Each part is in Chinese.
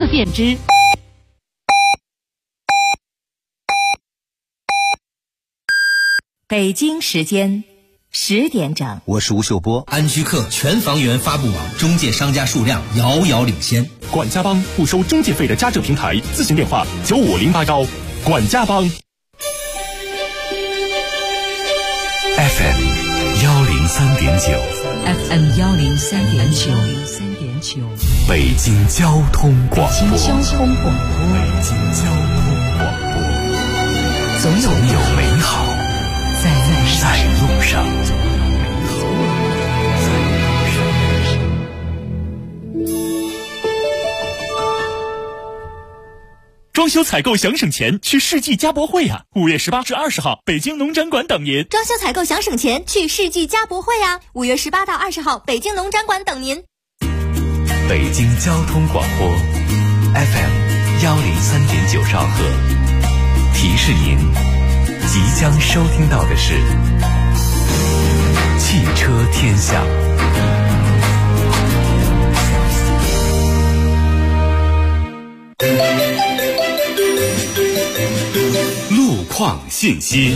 便知。北京时间10点整， 我是吴秀波。 安居客全房源发布网中介商家数量遥遥领先。 管家帮不收中介费的家政平台，咨询电话95081。管家帮。 FM 103.9 FM 103.9， 北京交通广播。 北京交通广播，总有美好在路上。 装修采购想省钱，去世纪家博会啊！5月18至20号，北京农展馆等您。 装修采购想省钱，去世纪家博会啊！5月18到20号，北京农展馆等您。 北京交通广播 FM 103.9兆赫，提示您即将收听到的是汽车天下。路况信息。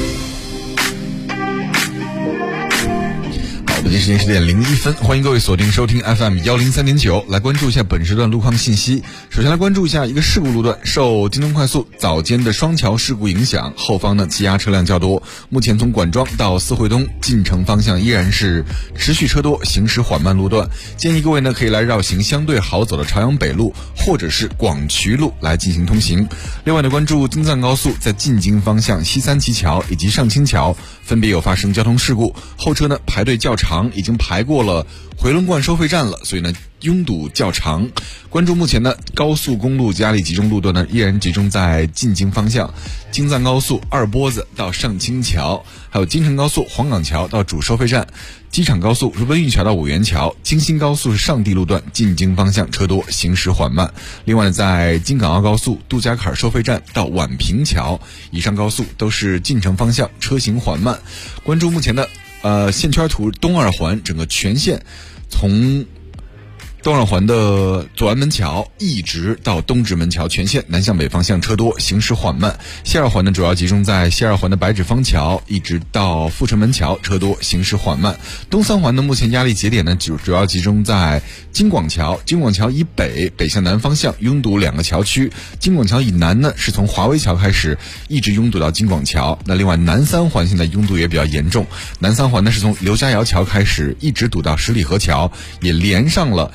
北京时间10点01分，欢迎各位锁定收听 FM 103.9，来关注一下本时段路况信息。首先来关注一下一个事故路段，受京东快速早间的双桥事故影响，后方呢积压车辆较多，目前从管庄到四惠东进城方向依然是持续车多，行驶缓慢路段。建议各位呢可以来绕行相对好走的朝阳北路或者是广渠路来进行通行。另外呢，关注京藏高速在进京方向西三旗桥以及上清桥分别有发生交通事故，后车呢排队较长，已经排过了回龙观收费站了，所以呢拥堵较长。关注目前呢高速公路压力集中路段呢依然集中在进京方向，京藏高速二波子到上清桥，还有京承高速黄岗桥到主收费站，机场高速是温榆桥到五元桥，京新高速是上地路段进京方向车多，行驶缓慢。另外在京港澳高速杜家坎收费站到宛平桥以上高速都是进城方向车行缓慢。关注目前的线圈图东二环整个全线从东二环的左安门桥一直到东直门桥全线南向北方向车多，行驶缓慢。西二环呢主要集中在西二环的白纸坊桥一直到阜成门桥车多，行驶缓慢。东三环呢目前压力节点呢主要集中在京广桥，京广桥以北向南方向拥堵两个桥区，京广桥以南呢是从华威桥开始一直拥堵到京广桥。那另外南三环现在拥堵也比较严重，南三环呢是从刘家窑桥开始一直堵到十里河桥，也连上了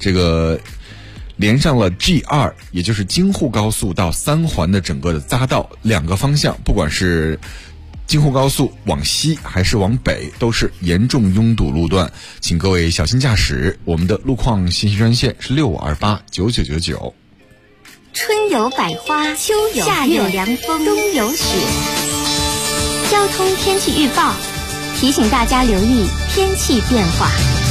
G2，也就是京沪高速到三环的整个的匝道，两个方向不管是京沪高速往西还是往北都是严重拥堵路段，请各位小心驾驶。我们的路况信息专线是65289999。 春有百花，秋有夏有凉风，冬有雪。交通天气预报提醒大家留意天气变化。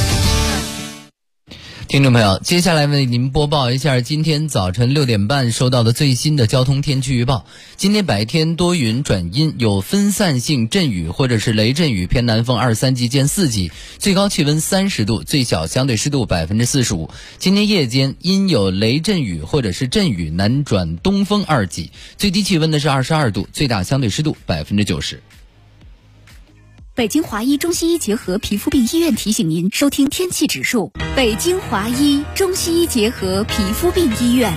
听众朋友，接下来为您播报一下今天早晨6点半收到的最新的交通天气预报。今天白天多云转阴，有分散性阵雨或者是雷阵雨，偏南风2、3级见4级，最高气温30度，最小相对湿度45%。今天夜间阴有雷阵雨或者是阵雨，南转东风2级，最低气温的是22度，最大相对湿度90%。 北京华医中西医结合皮肤病医院提醒您收听天气指数。北京华医中西医结合皮肤病医院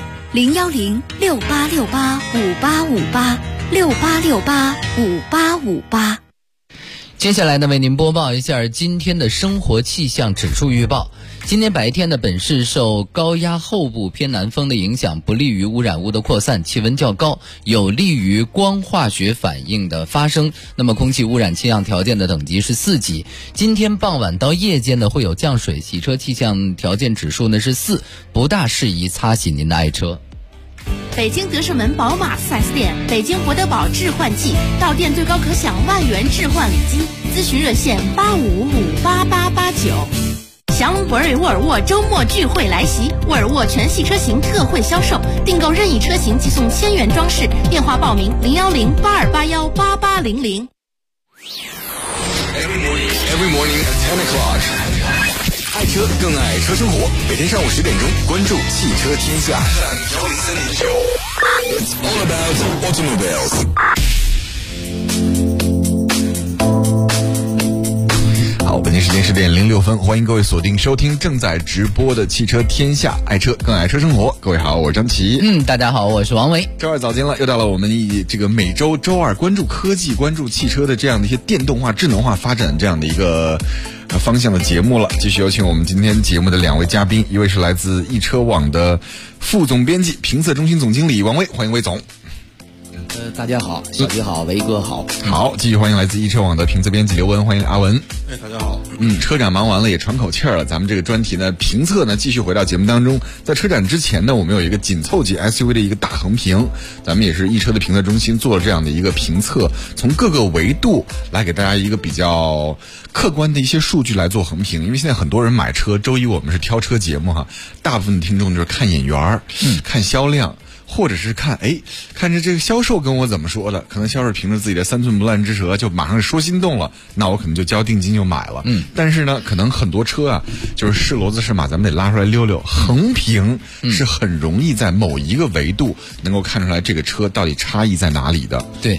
，01068685858，68685858。 接下来呢，为您播报一下今天的生活气象指数预报。今天白天的本市受高压后部偏南风的影响，不利于污染物的扩散，气温较高，有利于光化学反应的发生。那么空气污染气象条件的等级是4级。今天傍晚到夜间呢会有降水，洗车气象条件指数呢是4，不大适宜擦洗您的爱车。 北京德胜门宝马4S店，北京博德堡置换季，到店最高可享1万元置换礼金，咨询热线85558889。降龙博瑞沃尔沃周末聚会来袭，沃尔沃全系车型特惠销售，订购任意车型即送1000元装饰，电话报名01082818800。 Every morning at 10 o'clock. 爱车更爱车生活，每天上午10点钟，关注汽车天下。103.9 All about automobiles。好，北京时间10点06分，欢迎各位锁定收听正在直播的汽车天下，爱车更爱车生活。各位好，我是张琪。 大家好，我是王维。 周二早间了，又到了我们以这个每周周二关注科技、关注汽车的这样的一些电动化、智能化发展这样的一个方向的节目了。继续有请我们今天节目的两位嘉宾，一位是来自易车网的副总编辑、评测中心总经理王威，欢迎魏总。 大家好，小迪好，维哥好。 好，继续欢迎来自易车网的评测编辑刘文，欢迎阿文。 大家好。 车展忙完了，也喘口气儿了。咱们这个专题呢，评测呢，继续回到节目当中。在车展之前呢，我们有一个紧凑级 SUV 的一个大横评，咱们也是易车的评测中心做了这样的一个评测，从各个维度来给大家一个比较客观的一些数据来做横评。因为现在很多人买车，周一我们是挑车节目哈，大部分的听众就是看眼缘看销量。或者是看着这个销售跟我怎么说的，可能销售凭着自己的3寸不烂之舌就马上说心动了，那我可能就交定金就买了。但是呢，可能很多车啊，就是是骡子是马，咱们得拉出来溜溜。横评是很容易在某一个维度能够看出来这个车到底差异在哪里的。 对，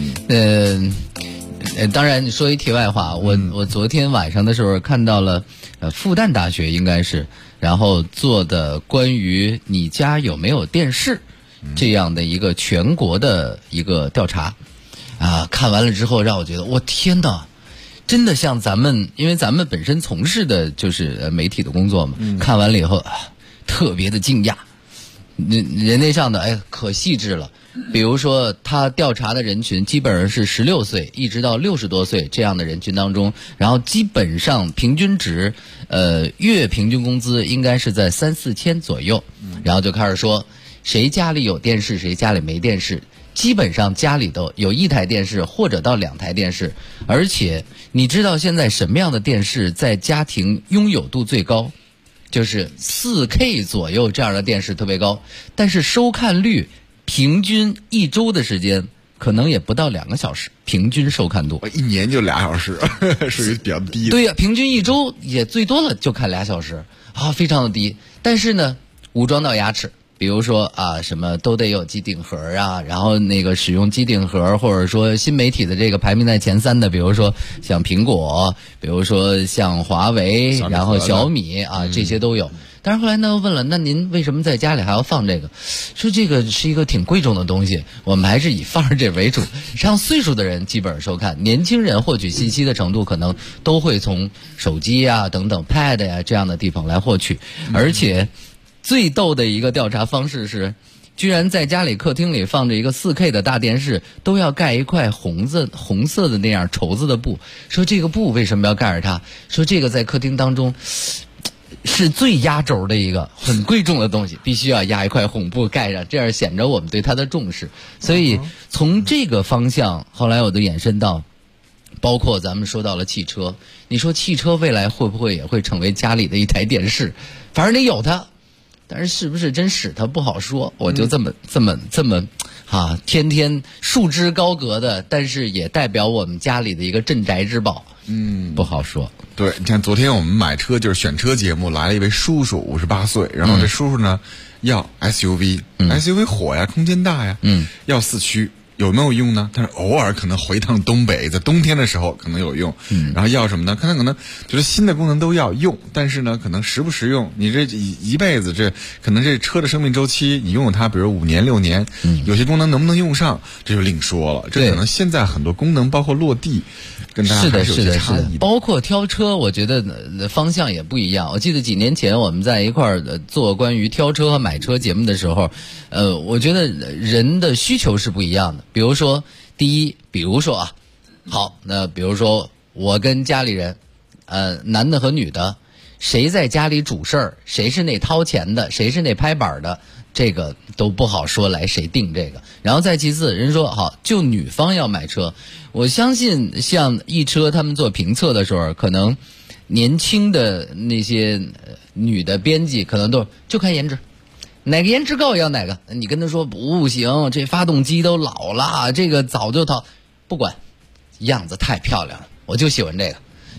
当然说一题外话，我昨天晚上的时候看到了复旦大学应该是，然后做的关于你家有没有电视这样的一个全国的一个调查啊，看完了之后让我觉得我天哪，真的像咱们，因为咱们本身从事的就是媒体的工作嘛，看完了以后特别的惊讶，人类上的可细致了。比如说他调查的人群基本上是16岁一直到60多岁这样的人群当中，然后基本上平均值月平均工资应该是在3-4千左右，然后就开始说谁家里有电视谁家里没电视，基本上家里都有1台电视或者到2台电视。而且你知道现在什么样的电视在家庭拥有度最高，就是 4K 左右这样的电视特别高，但是收看率平均1周的时间可能也不到2个小时，平均收看度 1年就2小时是比较低的。 对呀，平均1周也最多了就看2小时啊，非常的低。但是呢，武装到牙齿，比如说啊，什么都得有机顶盒啊，然后那个使用机顶盒，或者说新媒体的这个排名在前3的，比如说像苹果，比如说像华为，然后小米啊，这些都有。但是后来呢，问了，那您为什么在家里还要放这个？说这个是一个挺贵重的东西，我们还是以放着这为主。上岁数的人基本上收看，年轻人获取信息的程度可能都会从手机啊等等 Pad 呀这样的地方来获取。而且最逗的一个调查方式是，居然在家里客厅里放着一个 4K 的大电视，都要盖一块红色的那样绸子的布。说这个布为什么要盖着它？说这个在客厅当中是最压轴的一个很贵重的东西，必须要压一块红布盖上，这样显着我们对它的重视。所以从这个方向，后来我就延伸到，包括咱们说到了汽车，你说汽车未来会不会也会成为家里的一台电视？反正你有它，但是是不是真使它不好说。我就这么天天束之高阁的，但是也代表我们家里的一个镇宅之宝。不好说。 对，你看昨天我们买车就是选车节目，来了一位叔叔58岁，然后这叔叔呢要 SUV，SUV 火呀，空间大呀，要4驱。有没有用呢？但是偶尔可能回趟东北，在冬天的时候可能有用。然后要什么呢？可能觉得新的功能都要用，但是呢，可能实不实用？你这一辈子，这可能这车的生命周期，你拥有它，比如5年6年，有些功能能不能用上，这就另说了。这可能现在很多功能，包括落地，跟大家还是有些差异的。 包括挑车，我觉得方向也不一样。我记得几年前我们在一块儿做关于挑车和买车节目的时候，我觉得人的需求是不一样的。比如说，好，那比如说我跟家里人，男的和女的，谁在家里主事儿，谁是那掏钱的，谁是那拍板的，这个都不好说来谁定这个。然后再其次，人说好，就女方要买车，我相信像易车他们做评测的时候，可能年轻的那些女的编辑可能都就看颜值。哪个颜值高要哪个，你跟他说不行，这发动机都老了，这个早就不管，样子太漂亮了，我就喜欢这个。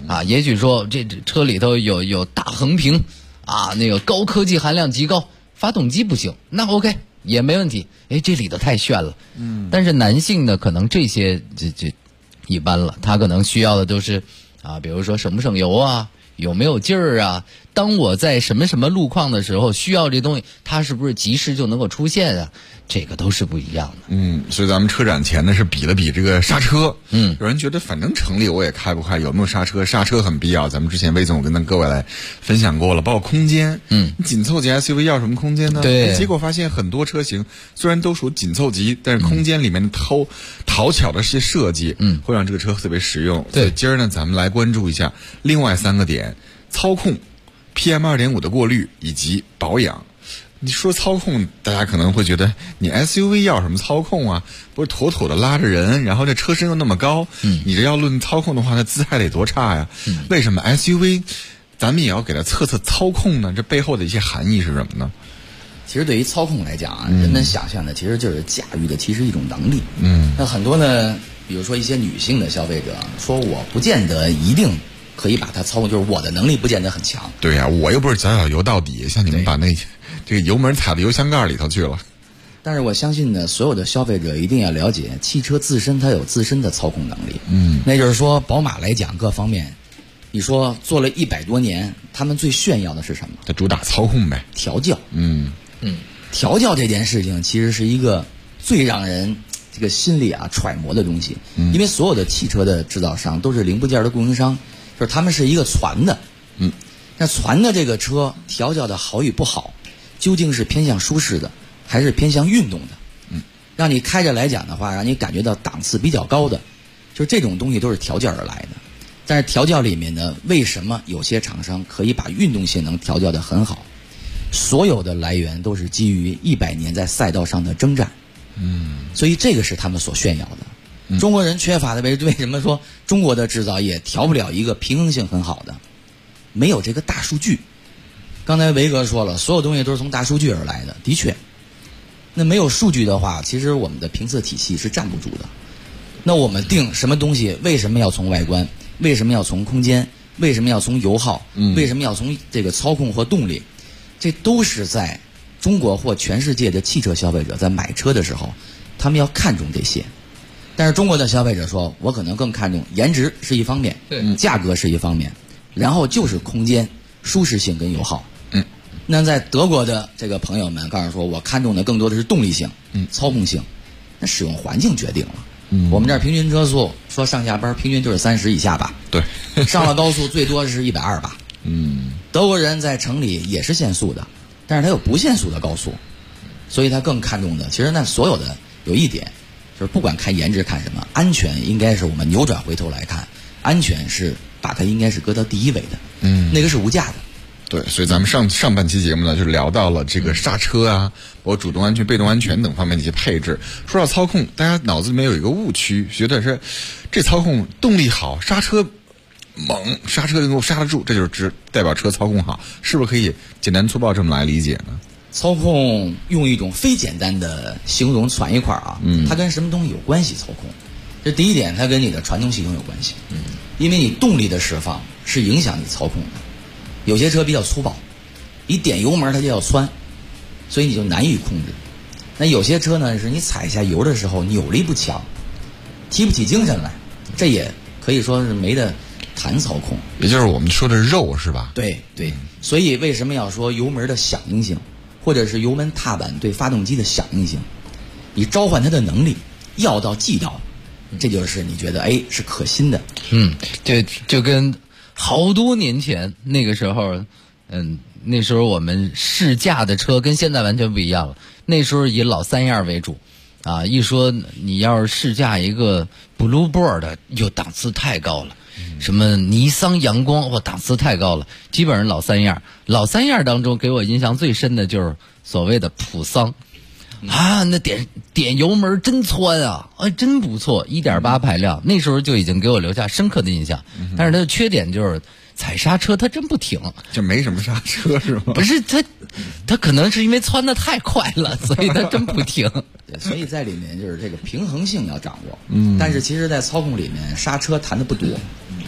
啊，也许说这车里头有大横屏啊，那个高科技含量极高，发动机不行，那 OK 也没问题。哎，这里头太炫了。但是男性呢，可能这些就一般了，他可能需要的都是啊，比如说省不省油啊，有没有劲儿啊？当我在什么什么路况的时候需要这东西，它是不是及时就能够出现啊？这个都是不一样的。 所以咱们车展前呢是比了比这个刹车。有人觉得反正城里我也开不快，有没有刹车？刹车很必要。咱们之前魏总跟咱各位来分享过了，包括空间。紧凑级 SUV 要什么空间呢？ 对。 结果发现很多车型虽然都属紧凑级，但是空间里面的讨巧的些设计，会让这个车特别实用。 对。 所以今儿呢，咱们来关注一下另外3个点：操控、PM2.5 的过滤以及保养。你说操控，大家可能会觉得你 SUV 要什么操控啊？不是妥妥的拉着人，然后这车身又那么高，你这要论操控的话，那姿态得多差呀？为什么 SUV 咱们也要给它测操控呢？这背后的一些含义是什么呢？ 其实对于操控来讲啊，人们想象的其实就是驾驭的，其实一种能力。那很多呢，比如说一些女性的消费者说，我不见得一定可以把它操控，就是我的能力不见得很强。 对呀，我又不是脚脚油到底，像你们把这个油门踩到油箱盖里头去了。 但是我相信呢，所有的消费者一定要了解，汽车自身它有自身的操控能力。那就是说，宝马来讲各方面，你说做了100多年，他们最炫耀的是什么？ 它主打操控呗， 调教。调教这件事情其实是一个最让人这个心里揣摩的东西。因为所有的汽车的制造商都是零部件的供应商，就是他们是一个船的。那船的这个车调教的好与不好，究竟是偏向舒适的，还是偏向运动的？让你开着来讲的话，让你感觉到档次比较高的，就是这种东西都是调教而来的。但是调教里面呢，为什么有些厂商可以把运动性能调教得很好？所有的来源都是基于100年在赛道上的征战。所以这个是他们所炫耀的。中国人缺乏的为什么说中国的制造业调不了一个平衡性很好的？没有这个大数据。刚才维哥说了，所有东西都是从大数据而来的，的确。那没有数据的话，其实我们的评测体系是站不住的。那我们定什么东西，为什么要从外观？为什么要从空间？为什么要从油耗？为什么要从这个操控和动力？这都是在中国或全世界的汽车消费者在买车的时候，他们要看重这些。但是中国的消费者说，我可能更看重颜值是一方面，价格是一方面，然后就是空间、舒适性跟油耗。那在德国的这个朋友们告诉说，我看重的更多的是动力性、操控性。那使用环境决定了。我们这儿平均车速说上下班平均就是30以下吧。 对， 上了高速最多是120吧。德国人在城里也是限速的，但是他有不限速的高速，所以他更看重的，其实那所有的有一点，就是不管看颜值看什么，安全应该是我们扭转回头来看，安全是把它应该是搁到第一位的。那个是无价的。 对，所以咱们上半期节目呢，就聊到了这个刹车啊，包括主动安全、被动安全等方面的一些配置。说到操控，大家脑子里面有一个误区，觉得是这操控动力好，刹车猛，刹车能够刹得住，这就是代表车操控好，是不是可以简单粗暴这么来理解呢？ 操控用一种非简单的形容攒一块啊，它跟什么东西有关系？操控，这第一点，它跟你的传动系统有关系。因为你动力的释放是影响你操控的。有些车比较粗暴，一点油门它就要窜，所以你就难以控制。那有些车呢，是你踩下油的时候扭力不强，提不起精神来，这也可以说是没得谈操控。 也就是我们说的肉是吧？ 对对，所以为什么要说油门的响应性，或者是油门踏板对发动机的响应性？你召唤它的能力要到即到，这就是你觉得是可信的。 就跟好多年前那个时候，那时候我们试驾的车跟现在完全不一样了。那时候以老三样为主，啊，一说你要是试驾一个 Bluebird 的，哟，档次太高了。什么尼桑阳光，档次太高了。基本上老三样，老三样当中给我印象最深的就是所谓的普桑。那点油门真窜啊，真不错，1.8排量，那时候就已经给我留下深刻的印象。但是它的缺点就是踩刹车它真不停， 就没什么刹车是吗？ 不是，它可能是因为窜得太快了，所以它真不停。 对，所以在里面就是这个平衡性要掌握。但是其实在操控里面刹车谈的不多。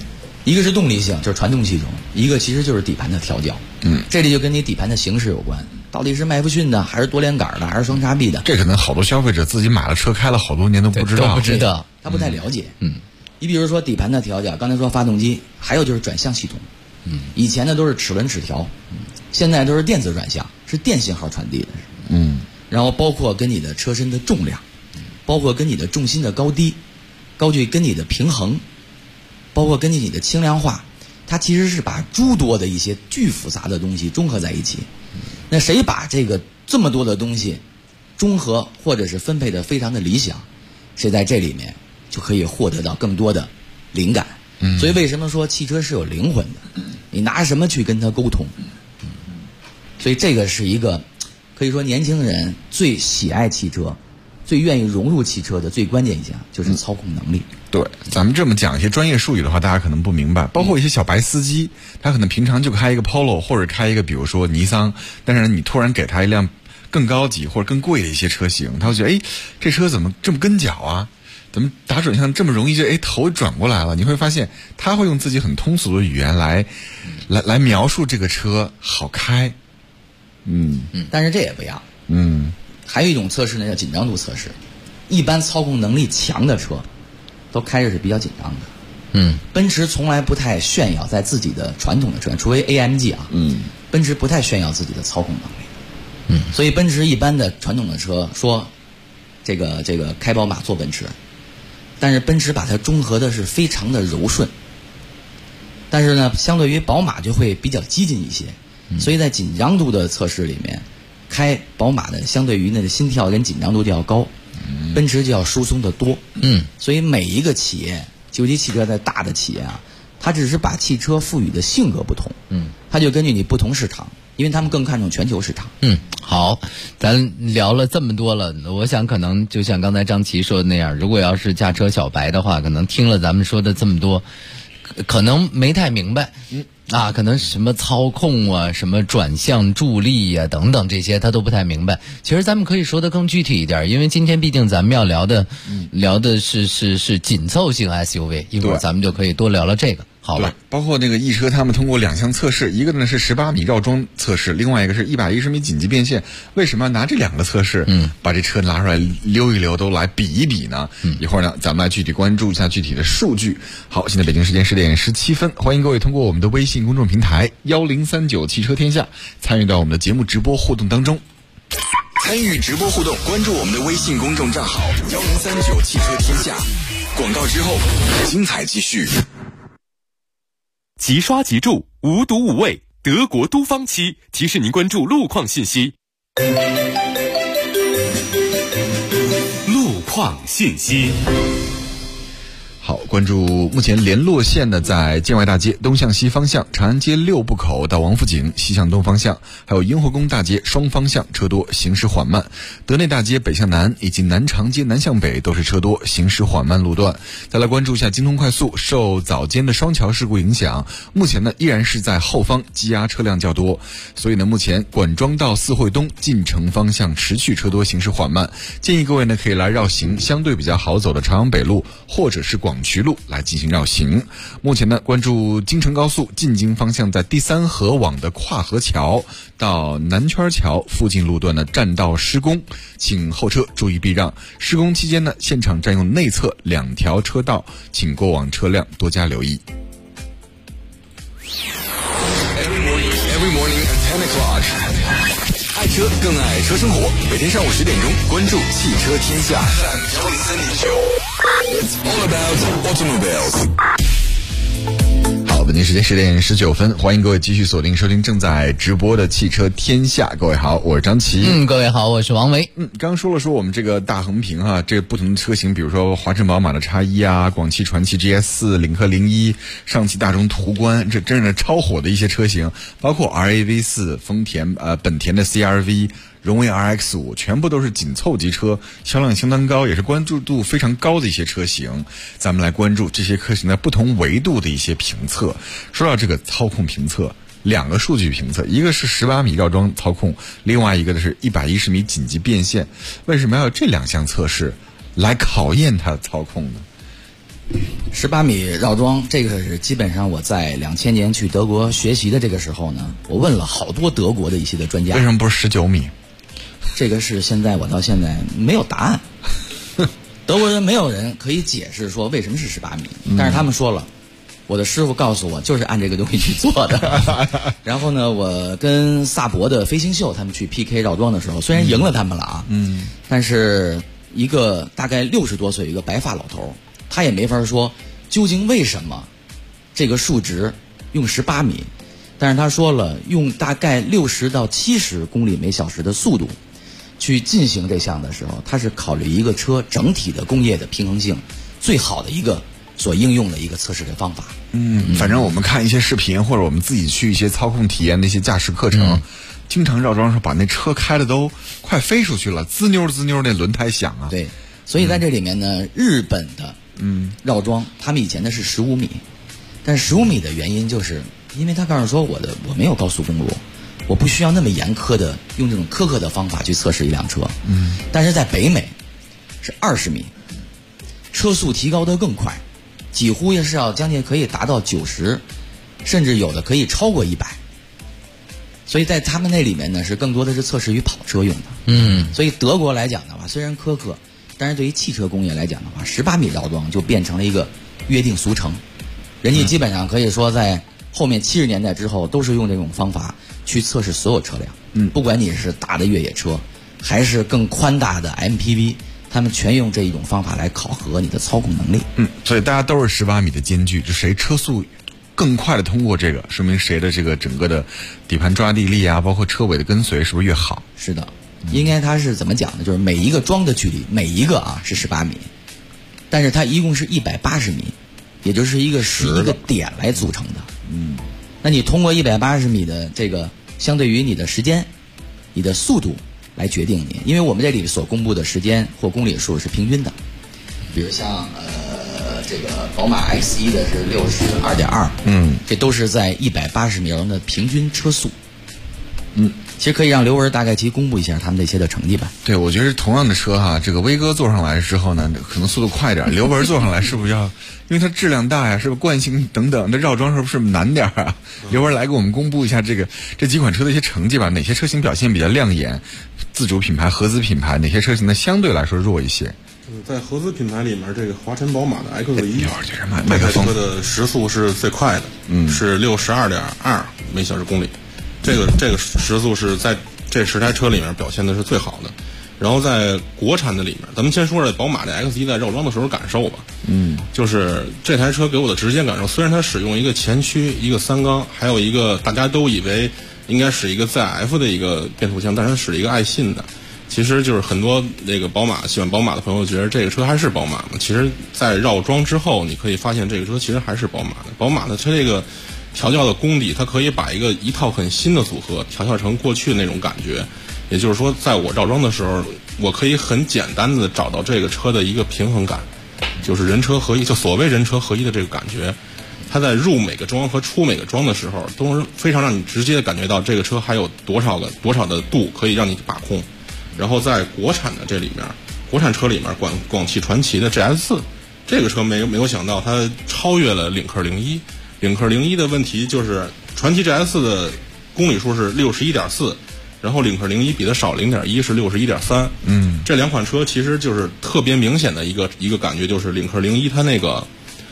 一个是动力性，就是传动系统；一个其实就是底盘的调教。这里就跟你底盘的形式有关，到底是麦弗逊的，还是多连杆的，还是双叉臂的？ 这可能好多消费者自己买了车开了好多年都不知道， 他不太了解。你比如说底盘的调教，刚才说发动机，还有就是转向系统。以前呢都是齿轮齿条，现在都是电子转向，是电信号传递的。然后包括跟你的车身的重量，包括跟你的重心的高低，跟你的平衡，包括跟你的轻量化，它其实是把诸多的一些巨复杂的东西综合在一起。那谁把这么多的东西综合或者是分配的非常的理想，谁在这里面就可以获得到更多的灵感。所以为什么说汽车是有灵魂的？你拿什么去跟它沟通？所以这个是一个可以说年轻人最喜爱汽车、最愿意融入汽车的最关键一项就是操控能力。 对，咱们这么讲一些专业术语的话，大家可能不明白。包括一些小白司机，他可能平常就开一个 Polo 或者开一个比如说尼桑，但是你突然给他一辆更高级或者更贵的一些车型，他会觉得这车怎么这么跟脚啊？怎么打转向这么容易就头转过来了？你会发现他会用自己很通俗的语言来描述这个车好开。 但是这也不一样。还有一种测试呢叫紧张度测试，一般操控能力强的车都开着是比较紧张的。奔驰从来不太炫耀在自己的传统的车，除非 AMG 啊。奔驰不太炫耀自己的操控能力。所以奔驰一般的传统的车说这个开宝马坐奔驰，但是奔驰把它中和的是非常的柔顺。但是呢，相对于宝马就会比较激进一些。所以在紧张度的测试里面，开宝马的相对于那个心跳跟紧张度就要高，奔驰就要疏松的多。所以每一个企业，尤其汽车在大的企业啊，它只是把汽车赋予的性格不同。它就根据你不同市场，因为他们更看重全球市场。 好，咱聊了这么多了，我想可能就像刚才张琪说的那样，如果要是驾车小白的话，可能听了咱们说的这么多，可能没太明白。可能什么操控啊，什么转向助力呀，等等这些他都不太明白。其实咱们可以说的更具体一点，因为今天毕竟咱们要聊的是紧凑型 SUV， 一会儿咱们就可以多聊聊这个。好了， 包括那个易车他们通过2项测试，一个呢是18米绕桩测试，另外一个是110米紧急变线。为什么要拿这2个测试把这车拿出来溜一溜，都来比一比呢？一会儿呢咱们来具体关注一下具体的数据。好，现在北京时间10点17分，欢迎各位通过我们的微信公众平台1039汽车天下参与到我们的节目直播互动当中。 参与直播互动，关注我们的微信公众账号1039汽车天下。广告之后，精彩继续。 即刷即住，无毒无味，德国都方漆提示您关注路况信息。路况信息。 好，关注目前联络线呢，在建外大街东向西方向、长安街6部口到王府井西向东方向，还有雍和宫大街双方向车多，行驶缓慢。德内大街北向南以及南长街南向北都是车多，行驶缓慢路段。再来关注一下京通快速，受早间的双桥事故影响，目前呢依然是在后方积压车辆较多，所以呢目前管庄到四惠东进城方向持续车多，行驶缓慢。建议各位呢可以来绕行相对比较好走的朝阳北路或者是广渠路来进行绕行。目前呢，关注京承高速进京方向，在第3河网的跨河桥到南圈桥附近路段呢占道施工，请后车注意避让。施工期间呢，现场占用内侧2条车道，请过往车辆多加留意。 Every morning at 10 o'clock， 爱车更爱车生活。每天上午10点钟，关注汽车天下。It's all about automobiles。 好，北京时间10点19分，欢迎各位继续锁定收听正在直播的汽车天下。各位好，我是张琪。 各位好，我是王维。 刚说我们这个大横屏啊，这不同的车型，比如说华晨宝马的X1啊，广汽传祺 GS4、领克01、上汽大众途观，这真是超火的一些车型，包括 RAV4、本田的 CR-V。荣威 RX5 全部都是紧凑级车，销量相当高，也是关注度非常高的一些车型。咱们来关注这些车型的不同维度的一些评测。说到这个操控评测，2个数据评测，一个是18米绕桩操控，另外一个的是110米紧急变线。为什么要有这2项测试来考验它的操控呢？ 18米绕桩，这个是基本上我在2000年去德国学习的这个时候呢，我问了好多德国的一些的专家， 为什么不是19米？ 这个是我到现在没有答案。德国人没有人可以解释说为什么是18米，但是他们说了，我的师傅告诉我就是按这个东西去做的。然后呢，我跟萨博的飞行秀他们去 PK 绕桩的时候，虽然赢了他们了啊，但是一个大概60多岁一个白发老头，他也没法说究竟为什么这个数值用18米，但是他说了用大概60到70公里每小时的速度去进行这项的时候，它是考虑一个车整体的工业的平衡性最好的一个所应用的一个测试的方法。 反正我们看一些视频，或者我们自己去一些操控体验的一些驾驶课程，经常绕桩时候把那车开的都快飞出去了，滋溜滋溜那轮胎响啊。 对，所以在这里面呢，日本的绕桩他们以前的是15米，但是15米的原因就是因为他告诉说我没有高速公路，我不需要那么严苛的用这种苛刻的方法去测试一辆车。但是在北美是20米，车速提高得更快，几乎也是要将近可以达到90，甚至有的可以超过100。所以在他们那里面呢，是更多的是测试于跑车用的。所以德国来讲的话，虽然苛刻，但是对于汽车工业来讲的话，18米绕桩就变成了一个约定俗成。人家基本上可以说在后面70年代之后都是用这种方法去测试所有车辆。不管你是大的越野车还是更宽大的 MPV， 他们全用这一种方法来考核你的操控能力。 所以大家都是18米的间距，就谁车速更快的通过这个，说明谁的这个整个的底盘抓地力啊，包括车尾的跟随是不是越好？ 是的，应该它是怎么讲呢？就是每一个桩的距离，每一个是18米，但是它一共是180米，也就是一个11个点来组成的。那你通过180米的这个，相对于你的时间、你的速度来决定你，因为我们这里所公布的时间或公里数是平均的，比如像这个宝马 X1 的是62.2，这都是在180米的平均车速。其实可以让刘文大概其公布一下他们这些的成绩吧。 对，我觉得同样的车哈，这个威哥坐上来之后呢，可能速度快点，刘文坐上来是不是要，因为它质量大呀，是不是惯性等等，这绕桩是不是难点啊？刘文来给我们公布一下这几款车的一些成绩吧，哪些车型表现比较亮眼？自主品牌、合资品牌，哪些车型呢相对来说弱一些？ 在合资品牌里面，这个华晨宝马的 X1，这台车的时速是最快的，是62.2每小时公里。这个时速是在这10台车里面表现的是最好的。然后在国产的里面，咱们先说说宝马的 X1 在绕桩的时候感受吧。就是这台车给我的直接感受，虽然它使用一个前驱、一个3缸，还有一个大家都以为应该是一个 ZF 的一个变速箱，但是它使了一个爱信的。其实就是很多那个喜欢宝马的朋友觉得这个车还是宝马嘛。其实，在绕桩之后，你可以发现这个车其实还是宝马的。宝马的它这个调教的功底，它可以把一套很新的组合调教成过去的那种感觉。也就是说，在我绕桩的时候，我可以很简单的找到这个车的一个平衡感，就是人车合一，就所谓人车合一的这个感觉。它在入每个桩和出每个桩的时候，都是非常让你直接的感觉到这个车还有多少的度可以让你把控。然后在国产的这里面，国产车里面，广汽传祺的 GS4 这个车没有想到它超越了领克01。领克01的问题就是传祺 GS4 的公里数是61.4，然后领克01比它少0.1，是61.3。这两款车其实就是特别明显的一个感觉，就是领克01它那个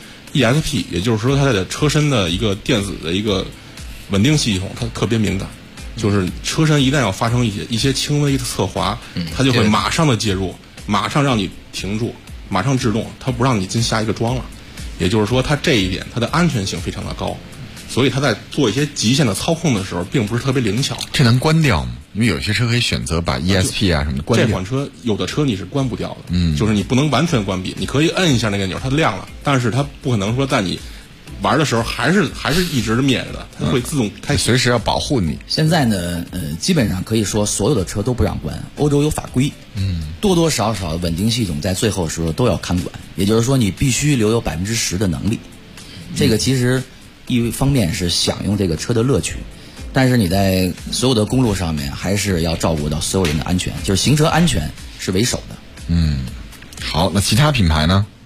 ESP， 也就是说它的车身的一个电子的一个稳定系统，它特别敏感。就是车身一旦要发生一些轻微的侧滑，它就会马上的介入，马上让你停住，马上制动，它不让你进下一个桩了。也就是说，它这一点它的安全性非常的高，所以它在做一些极限的操控的时候，并不是特别灵巧。 这能关掉吗？因为有些车可以选择把 ESP 啊什么的关掉。 这款车有的车你是关不掉的，就是你不能完全关闭，你可以摁一下那个钮，它亮了，但是它不可能说在你玩的时候还是一直灭着的，它会自动开， 随时要保护你。 现在呢，基本上可以说所有的车都不让关，欧洲有法规，多多少少稳定系统在最后时候都要看管，也就是说你必须留有10%的能力。这个其实一方面是享用这个车的乐趣，但是你在所有的公路上面还是要照顾到所有人的安全，就是行车安全是为首的。 好，那其他品牌呢？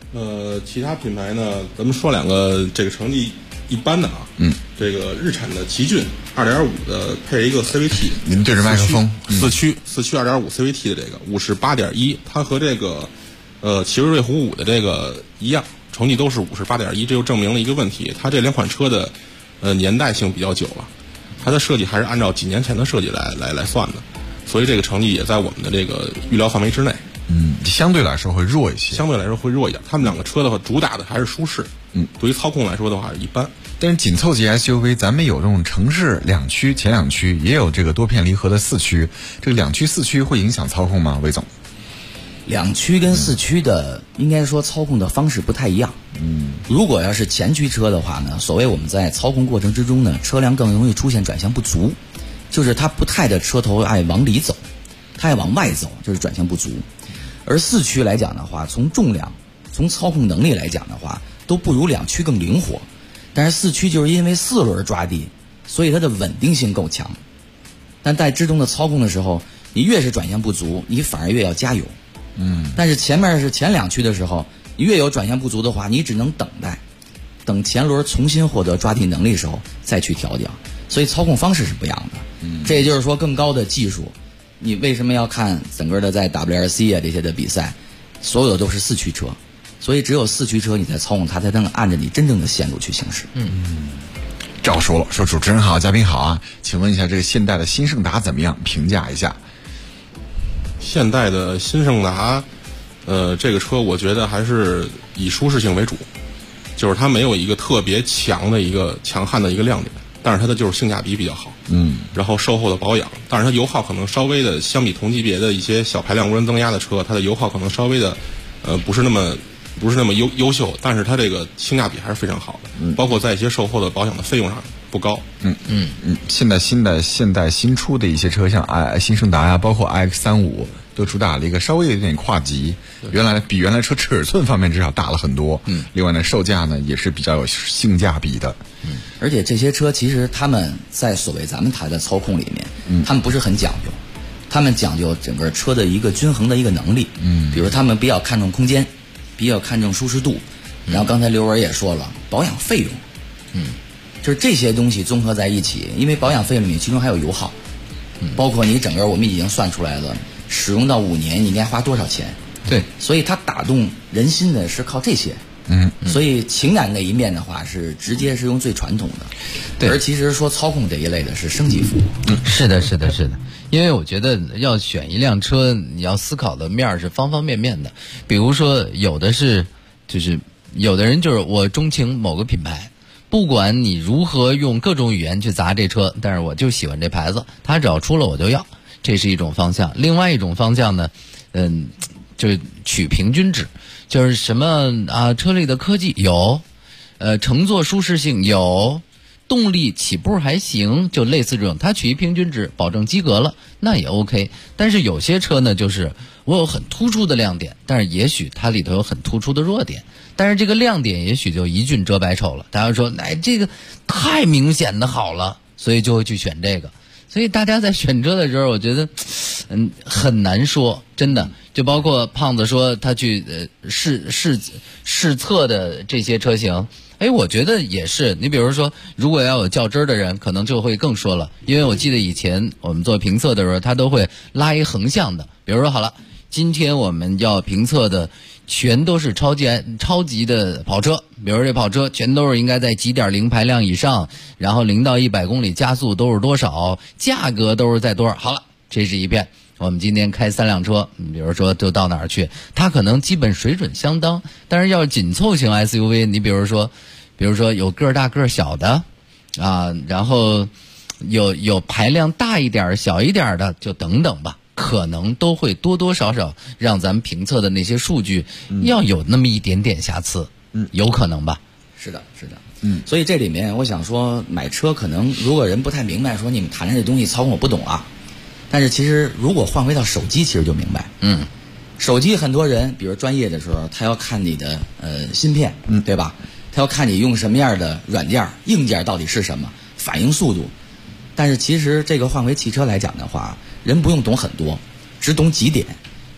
其他品牌呢，咱们说两个这个成绩一般的啊。这个日产的奇骏2.5的配一个 CVT， 您对着麦克风， 四驱2.5 CVT 的这个58.1，它和这个奇瑞瑞虎5的这个一样，成绩都是58.1，这就证明了一个问题，它这两款车的年代性比较久了，它的设计还是按照几年前的设计来算的，所以这个成绩也在我们的这个预料范围之内。 相对来说会弱一些。 相对来说会弱一点。他们两个车的话，主打的还是舒适。对于操控来说的话，一般。 但是紧凑级 SUV， 咱们有这种城市两驱、前两驱，也有这个多片离合的四驱。这个两驱、四驱会影响操控吗，魏总？ 两驱跟四驱的，应该说操控的方式不太一样。如果要是前驱车的话呢，所谓我们在操控过程之中呢，车辆更容易出现转向不足，就是它不太的车头爱往里走，它爱往外走，就是转向不足。而四驱来讲的话，从重量、从操控能力来讲的话，都不如两驱更灵活。但是四驱就是因为4轮抓地，所以它的稳定性够强。但在制动的操控的时候，你越是转向不足，你反而越要加油。但是前面是前两驱的时候，你越有转向不足的话，你只能等待，等前轮重新获得抓地能力的时候再去调教。所以操控方式是不一样的。这也就是说，更高的技术。你为什么要看整个的在 WRC 啊这些的比赛，所有的都是四驱车，所以只有四驱车你才操控它，才能按着你真正的线路去行驶。 照说了，说主持人好，嘉宾好啊，请问一下这个现代的新胜达怎么样？评价一下。 现代的新胜达，这个车我觉得还是以舒适性为主，就是它没有一个特别强悍的一个亮点。但是它的就是性价比比较好，然后售后的保养，但是它油耗可能稍微的相比同级别的一些小排量涡轮增压的车，它的油耗可能稍微的，不是那么优秀，但是它这个性价比还是非常好的，包括在一些售后的保养的费用上不高。 现代新出的一些车，像新胜达呀，包括 iX35，都主打了一个稍微有点跨级，比原来车尺寸方面至少大了很多。另外呢，售价呢也是比较有性价比的。 而且这些车其实他们在所谓咱们谈的操控里面，他们不是很讲究，他们讲究整个车的一个均衡的一个能力。比如他们比较看重空间，比较看重舒适度，然后刚才刘文也说了保养费用，就是这些东西综合在一起，因为保养费用里面其中还有油耗，包括你整个我们已经算出来了，使用到5年你应该花多少钱。 对， 所以它打动人心的是靠这些。所以情感那一面的话是直接是用最传统的，对。而其实说操控这一类的是升级服务。 是的。因为我觉得要选一辆车，你要思考的面是方方面面的。比如说，有的人就是我钟情某个品牌，不管你如何用各种语言去砸这车，但是我就喜欢这牌子，它只要出了我就要，这是一种方向。另外一种方向呢，就是取平均值。就是什么啊？车里的科技有，乘坐舒适性有，动力起步还行，就类似这种，它取一平均值，保证及格了，那也 OK。但是有些车呢，就是我有很突出的亮点，但是也许它里头有很突出的弱点，但是这个亮点也许就一俊遮百丑了。大家说，这个太明显的好了，所以就会去选这个。所以大家在选车的时候，我觉得，很难说，真的。就包括胖子说他去试测的这些车型，我觉得也是。你比如说，如果要有较真儿的人，可能就会更说了。因为我记得以前我们做评测的时候，他都会拉一横向的。比如说，好了，今天我们要评测的全都是超级的跑车，比如这跑车全都是应该在几点零排量以上，然后0到100公里加速都是多少，价格都是在多少。好了，这是一片。我们今天开3辆车，比如说就到哪儿去，它可能基本水准相当。但是要是紧凑型 SUV， 你比如说有个儿大个儿小的啊，然后有排量大一点小一点的，就等等吧，可能都会多多少少让咱们评测的那些数据要有那么一点点瑕疵。有可能吧？ 是的。所以这里面我想说，买车可能如果人不太明白，说你们谈的这东西操控我不懂啊。但是其实如果换回到手机，其实就明白。手机很多人，比如专业的时候，他要看你的芯片，对吧？他要看你用什么样的软件、硬件到底是什么，反应速度。但是其实这个换回汽车来讲的话，人不用懂很多，只懂几点。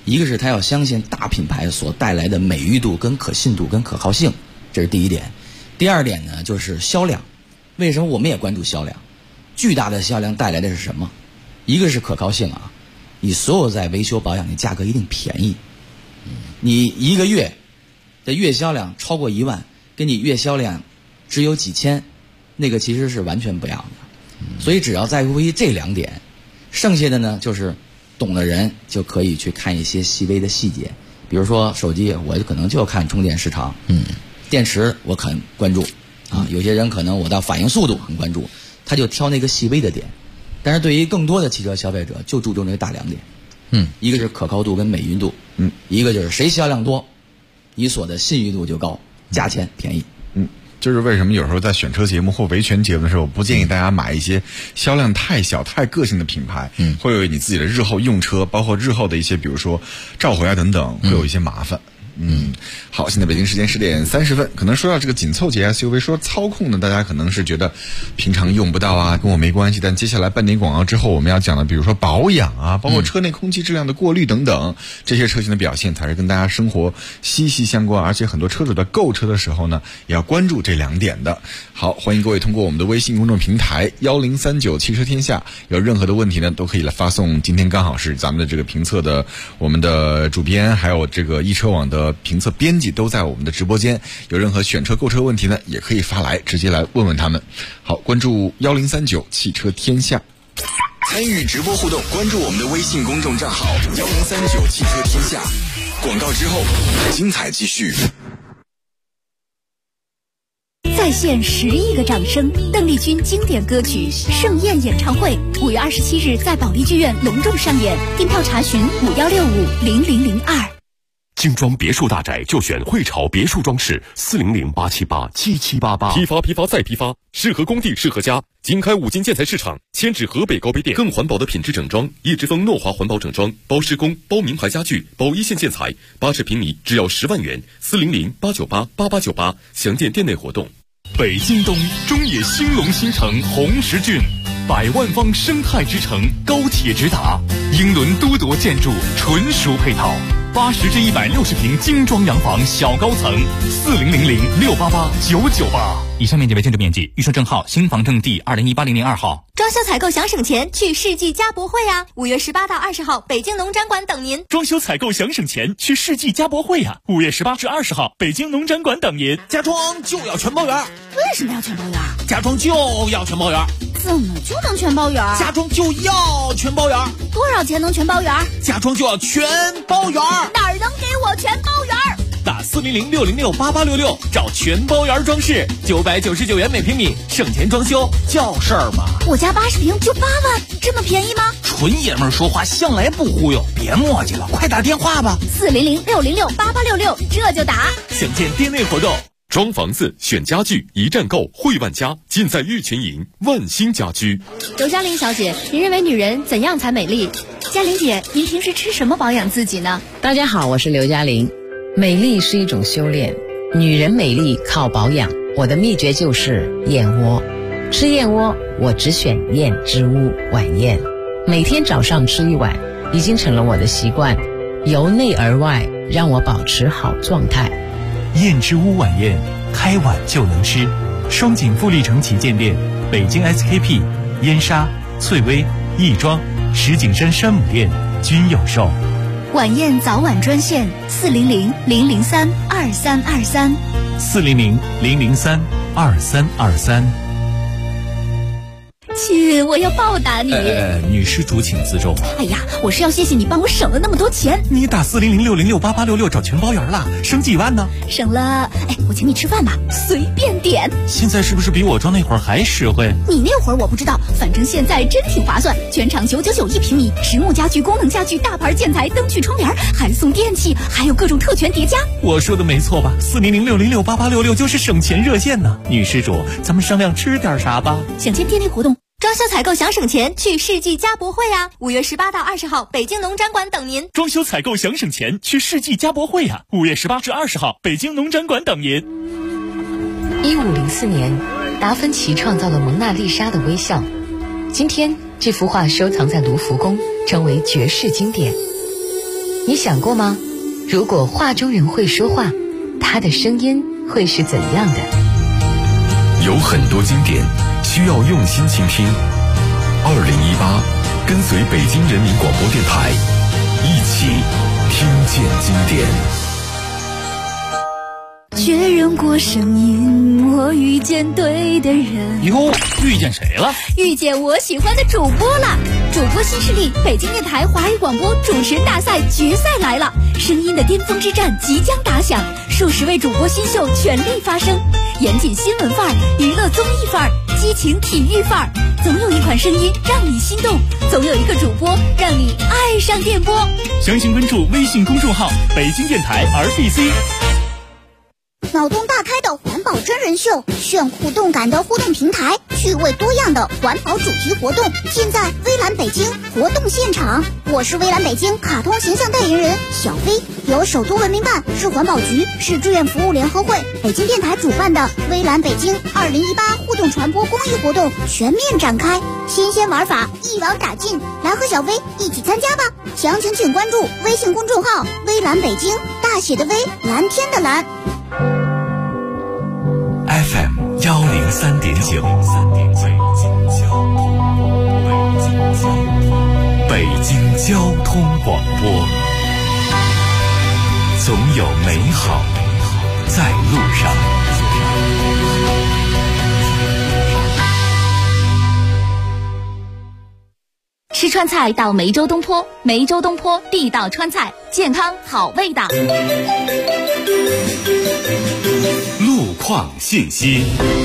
一个是他要相信大品牌所带来的美誉度跟可信度跟可靠性，这是第一点。第二点呢，就是销量。为什么我们也关注销量？巨大的销量带来的是什么？一个是可靠性啊，你所有在维修保养的价格一定便宜。你一个月的月销量超过1万，跟你月销量只有几千，那个其实是完全不一样的。所以只要在乎于这2点，剩下的呢就是懂的人就可以去看一些细微的细节。比如说手机，我可能就看充电时长，电池我很关注啊。有些人可能我到反应速度很关注，他就挑那个细微的点。但是对于更多的汽车消费者，就注重这大2点。一个是可靠度跟美誉度，一个就是谁销量多，你所的信誉度就高，价钱便宜。 就是为什么有时候在选车节目或维权节目的时候，不建议大家买一些销量太小、太个性的品牌，会有你自己的日后用车，包括日后的一些，比如说召回啊等等，会有一些麻烦。好，现在北京时间10点30分，可能说到这个紧凑级 SUV， 说操控呢，大家可能是觉得平常用不到啊，跟我没关系。但接下来半点广告之后，我们要讲的，比如说保养啊，包括车内空气质量的过滤等等，这些车型的表现才是跟大家生活息息相关。而且很多车主在购车的时候呢，也要关注这2点的。好，欢迎各位通过我们的微信公众平台1039汽车天下，有任何的问题呢，都可以来发送。今天刚好是咱们的这个评测的，我们的主编还有这个易车网的评测编辑都在我们的直播间，有任何选车购车问题呢，也可以发来，直接来问问他们。好，关注1039汽车天下， 参与直播互动，关注我们的微信公众账号1039汽车天下。广告之后，精彩继续。 再现10亿个掌声，邓丽君经典歌曲《盛宴》演唱会5月27日在保利剧院隆重上演，订票查询51650002。 精装别墅大宅就选汇潮别墅装饰，400-878-7788，批发再批发，适合工地适合家。经开5金建材市场，迁至河北高碑店，更环保的品质整装，叶之峰诺华环保整装，包施工，包名牌家具，包1线建材，80平米只要10万元，400-898-8898，详见店内活动。 北京东中野兴隆新城红石郡，100万方生态之城，高铁直达，英伦都铎建筑，纯熟配套，80至160平精装洋房小高层，4000-688-998。以上面积为建筑面积，预售证号新房证第2018-002号。 装修采购想省钱，去世纪家博会啊！5月18到20号，北京农展馆等您。 装修采购想省钱，去世纪家博会啊！5月18至20号，北京农展馆等您。 家装就要全包圆。 为什么要全包圆？ 家装就要全包圆。 怎么就能全包圆？ 家装就要全包圆。 多少钱能全包圆？ 家装就要全包圆。 哪儿能给我全包圆？ 打400-606-8866，找全包圆装饰，999元每平米，省钱装修叫事儿嘛。 我家80平就8万，这么便宜吗？ 纯爷们儿说话向来不忽悠，别磨叽了，快打电话吧。 400-606-8866，这就打。 详见店内活动。 装房子、选家具，一站购，汇万家，尽在玉泉营万兴家居。 刘嘉玲小姐，您认为女人怎样才美丽？嘉玲姐，您平时吃什么保养自己呢？ 大家好，我是刘嘉玲。美丽是一种修炼，女人美丽靠保养。我的秘诀就是燕窝。吃燕窝，我只选燕之屋晚宴，每天早上吃1碗，已经成了我的习惯，由内而外让我保持好状态。 燕之屋晚宴，开碗就能吃。双井富力城旗舰店、北京 SKP、燕莎、翠微、亦庄、石景山山姆店均有售。 晚宴早晚专线400-003-2323。 400-003-2323。 亲，我要报答你。 女施主请自重。 哎呀，我是要谢谢你帮我省了那么多钱。 你打400-606-8866找全包圆了，省几万呢？ 省了，我请你吃饭吧，随便点。 现在是不是比我装那会儿还实惠？ 你那会儿我不知道，反正现在真挺划算，全场999一平米，实木家具、功能家具、大牌建材、灯具、窗帘，还送电器，还有各种特权叠加。 我说的没错吧？400-606-8866就是省钱热线呢。女施主，咱们商量吃点啥吧。 想见店内活动。 装修采购想省钱，去世纪家博会啊！5月18到20号，北京农展馆等您。 装修采购想省钱，去世纪家博会啊！5月18至20号，北京农展馆等您。 1504年，达芬奇创造了蒙娜丽莎的微笑。今天，这幅画收藏在卢浮宫，成为绝世经典。 你想过吗？如果画中人会说话，他的声音会是怎样的？ 有很多经典需要用心倾听。2018，跟随北京人民广播电台，一起听见经典。 确认过声音，我遇见对的人。 哟，遇见谁了？ 遇见我喜欢的主播了。主播新势力，北京电台华语广播主持人大赛决赛来了，声音的巅峰之战即将打响，数十位主播新秀全力发声，严谨新闻范儿，娱乐综艺范儿，激情体育范儿，总有一款声音让你心动，总有一个主播让你爱上电波。 详情关注微信公众号北京电台 RBC。 脑洞大开的环保真人秀，炫酷动感的互动平台，趣味多样的环保主题活动，尽在微蓝北京活动现场。我是微蓝北京卡通形象代言人小飞，由首都文明办、市环保局、市志愿服务联合会、北京电台主办的微蓝北京2018互动传播公益活动全面展开，新鲜玩法一网打尽，来和小飞一起参加吧！详情请关注微信公众号微蓝北京，大写的微，蓝天的蓝。 FM 103.9，北京交通广播，总有美好在路上。 吃川菜到梅州东坡，梅州东坡地道川菜，健康好味道。 路况信息。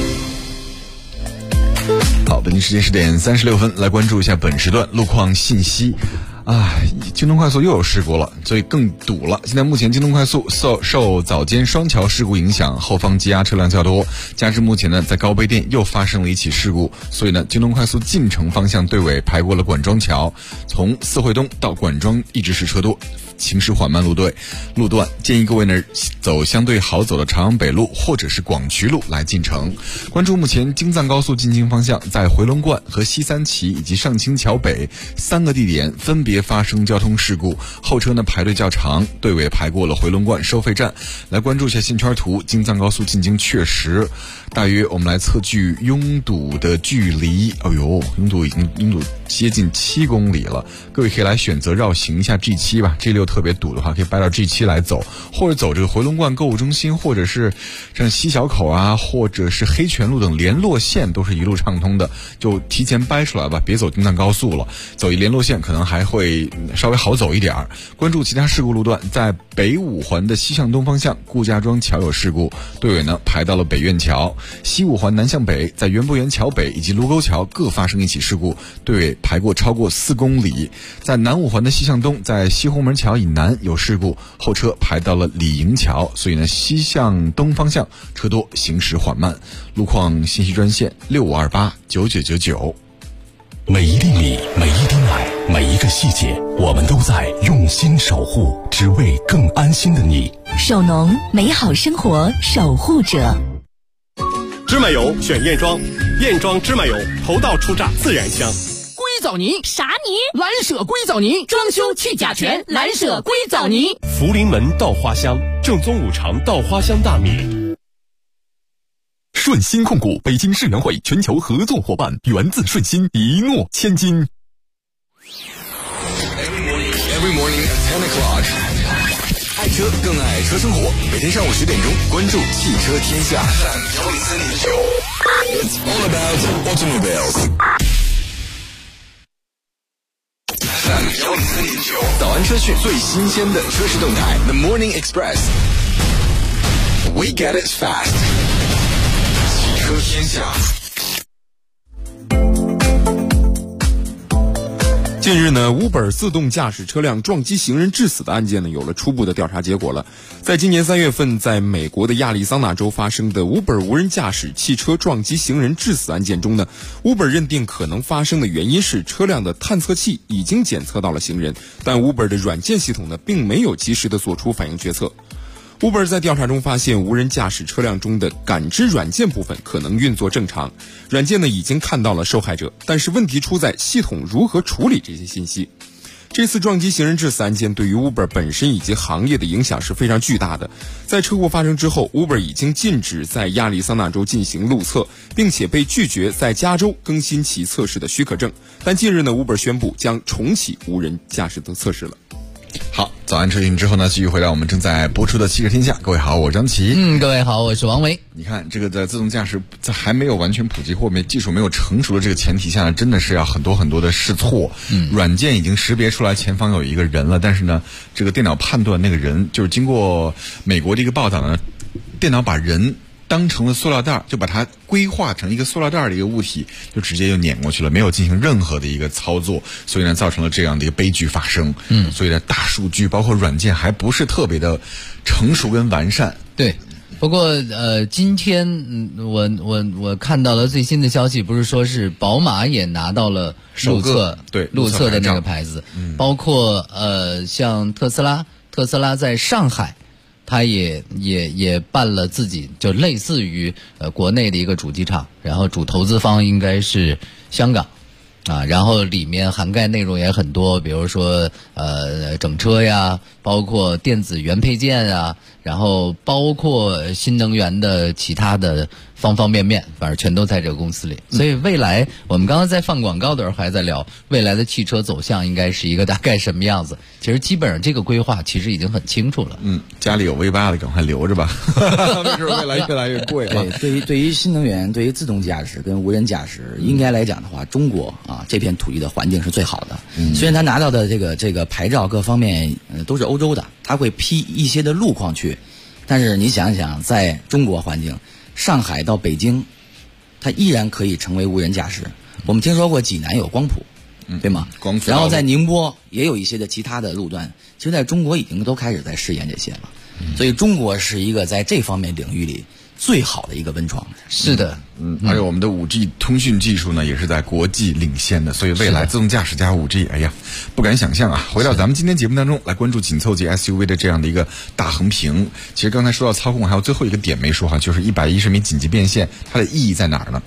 好，北京时间10点36分，来关注一下本时段路况信息。京东快速又有事故了，所以更堵了。现在目前京东快速受早间双桥事故影响，后方积压车辆较多，加之目前呢在高碑店又发生了一起事故，所以呢京东快速进城方向队尾排过了管庄桥，从四惠东到管庄一直是车多，行驶缓慢路段，建议各位呢走相对好走的朝阳北路或者是广渠路来进城。关注目前京藏高速进京方向，在回龙观和西三旗以及上清桥北3个地点分别发生交通事故，后车呢排队较长，队尾排过了回龙观收费站。来关注一下线圈图，京藏高速进京确实大约我们来测距拥堵的距离，拥堵接近7公里了。各位可以来选择绕行一下 G7 吧， G6 特别堵的话可以掰到 G7 来走，或者走这个回龙观购物中心，或者是像西小口啊，或者是黑泉路等联络线都是一路畅通的，就提前掰出来吧，别走京藏高速了，走一联络线可能还会稍微好走一点。关注其他事故路段，在北五环的西向东方向顾家庄桥有事故，队尾呢排到了北苑桥。西五环南向北，在园博园桥北以及卢沟桥各发生一起事故，队尾排过超过4公里。在南五环的西向东，在西红门桥以南有事故，后车排到了李营桥，所以呢西向东方向车多，行驶缓慢。路况信息专线65289999。 每一粒米，每一滴奶，每一个细节，我们都在用心守护，只为更安心的你。 手农，美好生活守护者。 芝麻油选燕庄，燕庄芝麻油头道出榨自然香。 硅藻泥啥泥？ 蓝舍硅藻泥，装修去甲醛，蓝舍硅藻泥。 福临门稻花香，正宗五常稻花香大米。 顺鑫控股北京世园会全球合作伙伴，源自顺鑫，一诺千金。 Every morning at 10 o'clock， 爱车更爱车生活。每天上午10点钟，关注汽车天下。It's all about automobiles。早安车讯，最新鲜的车市动态。The Morning Express。We get it fast。汽车天下。 近日呢 ，Uber 自动驾驶车辆撞击行人致死的案件呢，有了初步的调查结果了。在今年3月份，在美国的亚利桑那州发生的 Uber 无人驾驶汽车撞击行人致死案件中呢 ，Uber 认定可能发生的原因是车辆的探测器已经检测到了行人，但 Uber 的软件系统呢，并没有及时的做出反应决策。Uber 在调查中发现，无人驾驶车辆中的感知软件部分可能运作正常，软件呢已经看到了受害者，但是问题出在系统如何处理这些信息。 这次撞击行人致死案件对于 Uber 本身以及行业的影响是非常巨大的。在车祸发生之后， Uber 已经禁止在亚利桑那州进行路测，并且被拒绝在加州更新其测试的许可证。但近日呢 Uber 宣布将重启无人驾驶的测试了。 好，早安车讯之后呢，继续回到我们正在播出的汽车天下。各位好，我张琪。 各位好，我是王维。 你看，这个在自动驾驶在还没有完全普及或技术没有成熟的这个前提下呢，真的是要很多很多的试错。软件已经识别出来前方有一个人了，但是呢，这个电脑判断那个人就是经过美国的一个报道呢，电脑把人当成了塑料袋，就把它规划成一个塑料袋的一个物体，就直接就碾过去了，没有进行任何的一个操作，所以呢造成了这样的一个悲剧发生。所以呢大数据包括软件还不是特别的成熟跟完善。 对，不过今天我看到了最新的消息，不是说是宝马也拿到了路测， 对， 路测的那个牌子，包括像特斯拉在上海。他也办了自己就类似于国内的一个主机厂，然后主投资方应该是香港啊，然后里面涵盖内容也很多，比如说整车呀，包括电子原配件啊，然后包括新能源的其他的方方面面，反正全都在这个公司里。所以未来我们刚刚在放广告的时候还在聊未来的汽车走向应该是一个大概什么样子，其实基本上这个规划其实已经很清楚了。 家里有 V8 的赶快留着吧，那是未来越来越贵。 对于新能源，对于自动驾驶跟无人驾驶，应该来讲的话，中国啊这片土地的环境是最好的。虽然他拿到的这个牌照各方面都是欧洲的，他会批一些的路况去，但是你想想，在中国环境，上海到北京，它依然可以成为无人驾驶。我们听说过济南有光谱，对吗？ 光谱。 然后在宁波也有一些的其他的路段，其实在中国已经都开始在试验这些了。所以中国是一个在这方面领域里最好的一个温床。 是的， 而且我们的5G 通讯技术呢，也是在国际领先的，所以未来自动驾驶加5G，哎呀，不敢想象啊！回到咱们今天节目当中来关注紧凑级 SUV 的这样的一个大横屏。其实刚才说到操控，还有最后一个点没说哈，就是110米紧急变线，它的意义在哪儿呢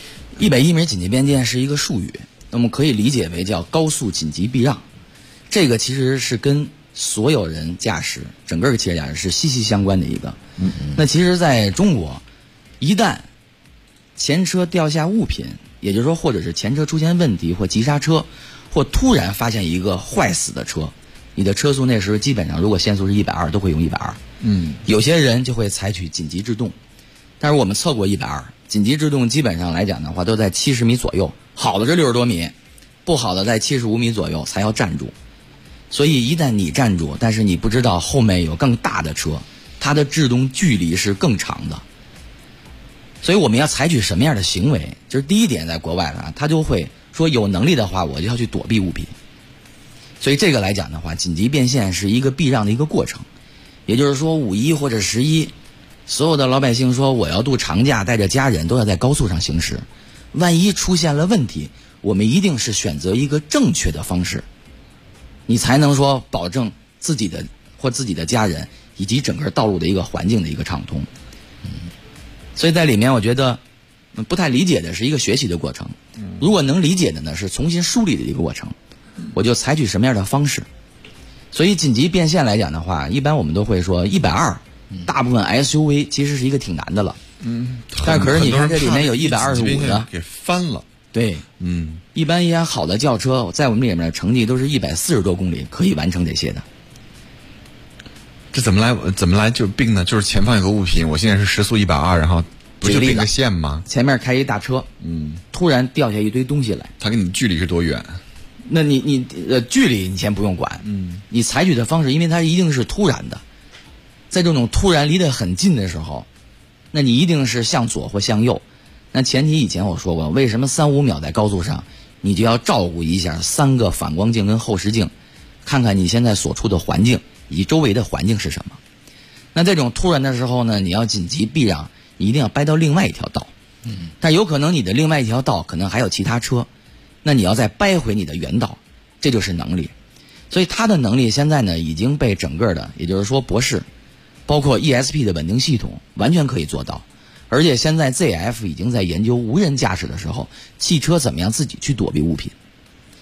？110米紧急变线是一个术语，那么可以理解为叫高速紧急避让。这个其实是跟所有人驾驶整个汽车驾驶是息息相关的一个。那其实在中国，一旦前车掉下物品，也就是说或者是前车出现问题或急刹车，或突然发现一个坏死的车，你的车速那时候基本上如果限速是120都会用120。有些人就会采取紧急制动，但是我们测过120，紧急制动基本上来讲的话都在70米左右，好的是60多米，不好的在75米左右才要站住。所以一旦你站住，但是你不知道后面有更大的车，它的制动距离是更长的。所以我们要采取什么样的行为？就是第一点，在国外啊，他就会说有能力的话，我就要去躲避物品。所以这个来讲的话，紧急变线是一个避让的一个过程。也就是说，5·1或者11，所有的老百姓说我要度长假，带着家人都要在高速上行驶，万一出现了问题，我们一定是选择一个正确的方式。你才能说保证自己的或自己的家人以及整个道路的一个环境的一个畅通。所以在里面我觉得不太理解的是一个学习的过程，如果能理解的呢是重新梳理的一个过程，我就采取什么样的方式。所以紧急变线来讲的话，一般我们都会说120，大部分 SUV 其实是一个挺难的了。但可是你看这里面有125的给翻了。 对，一般好的轿车在我们里面的成绩都是140多公里可以完成这些的。 这怎么来就并呢？就是前方有个物品，我现在是时速120，然后不就并个线吗？ 前面开一大车，突然掉下一堆东西来， 它跟你距离是多远？ 那你距离你先不用管，你采取的方式，因为它一定是突然的，在这种突然离得很近的时候，那你一定是向左或向右。那前提以前我说过，为什么3-5秒在高速上，你就要照顾一下3个反光镜跟后视镜，看看你现在所处的环境以及周围的环境是什么。那这种突然的时候呢，你要紧急避让，你一定要掰到另外一条道。但有可能你的另外一条道可能还有其他车，那你要再掰回你的原道，这就是能力。所以它的能力现在呢已经被整个的，也就是说博士，包括 ESP 的稳定系统完全可以做到。而且现在 ZF 已经在研究无人驾驶的时候，汽车怎么样自己去躲避物品。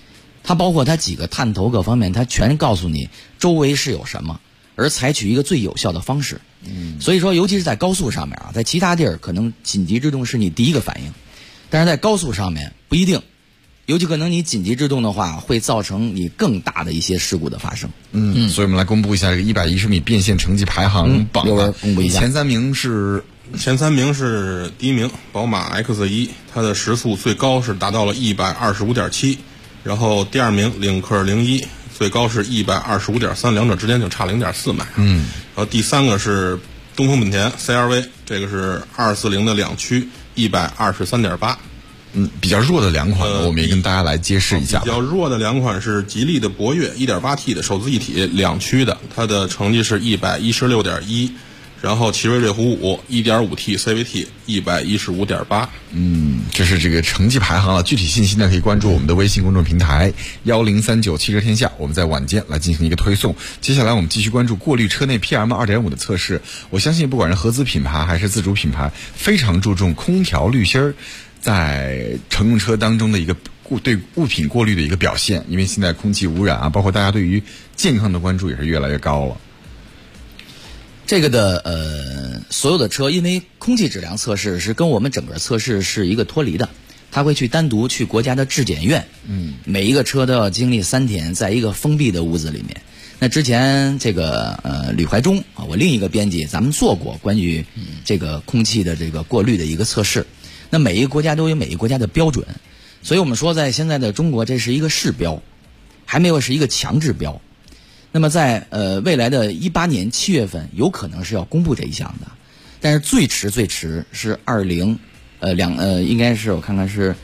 它包括它几个探头各方面，它全告诉你周围是有什么，而采取一个最有效的方式。所以说，尤其是在高速上面啊，在其他地儿可能紧急制动是你第一个反应，但是在高速上面不一定。尤其可能你紧急制动的话，会造成你更大的一些事故的发生。 所以我们来公布一下这个110米变线成绩排行榜。 公布一下前三名是第一名宝马 X1， 它的时速最高是达到了125.7，然后第二名领克01，最高是125.3，两者之间就差0.4迈。然后第三个是东风本田 CR-V， 这个是240的两驱，123.8。 比较弱的两款，我们也跟大家来揭示一下。 比较弱的两款是吉利的博越 1.8T 的手自一体两驱的，它的成绩是116.1，然后奇瑞瑞虎5 1.5T CVT 115.8。 这是这个成绩排行了。具体信息呢，可以关注我们的微信公众平台1039汽车天下，我们在晚间来进行一个推送。接下来我们继续关注过滤车内 PM2.5 的测试。我相信不管是合资品牌还是自主品牌，非常注重空调滤芯儿在乘用车当中的一个对物品过滤的一个表现，因为现在空气污染啊，包括大家对于健康的关注也是越来越高了。 这个的所有的车，因为空气质量测试是跟我们整个测试是一个脱离的，它会去单独去国家的质检院，每一个车都要经历3天，在一个封闭的屋子里面。那之前这个吕怀忠啊，我另一个编辑，咱们做过关于这个空气的这个过滤的一个测试。那每一个国家都有每一个国家的标准，所以我们说在现在的中国，这是一个试标，还没有是一个强制标。那么在未来的18年7月份，有可能是要公布这一项的，但是最迟是应该是我看看是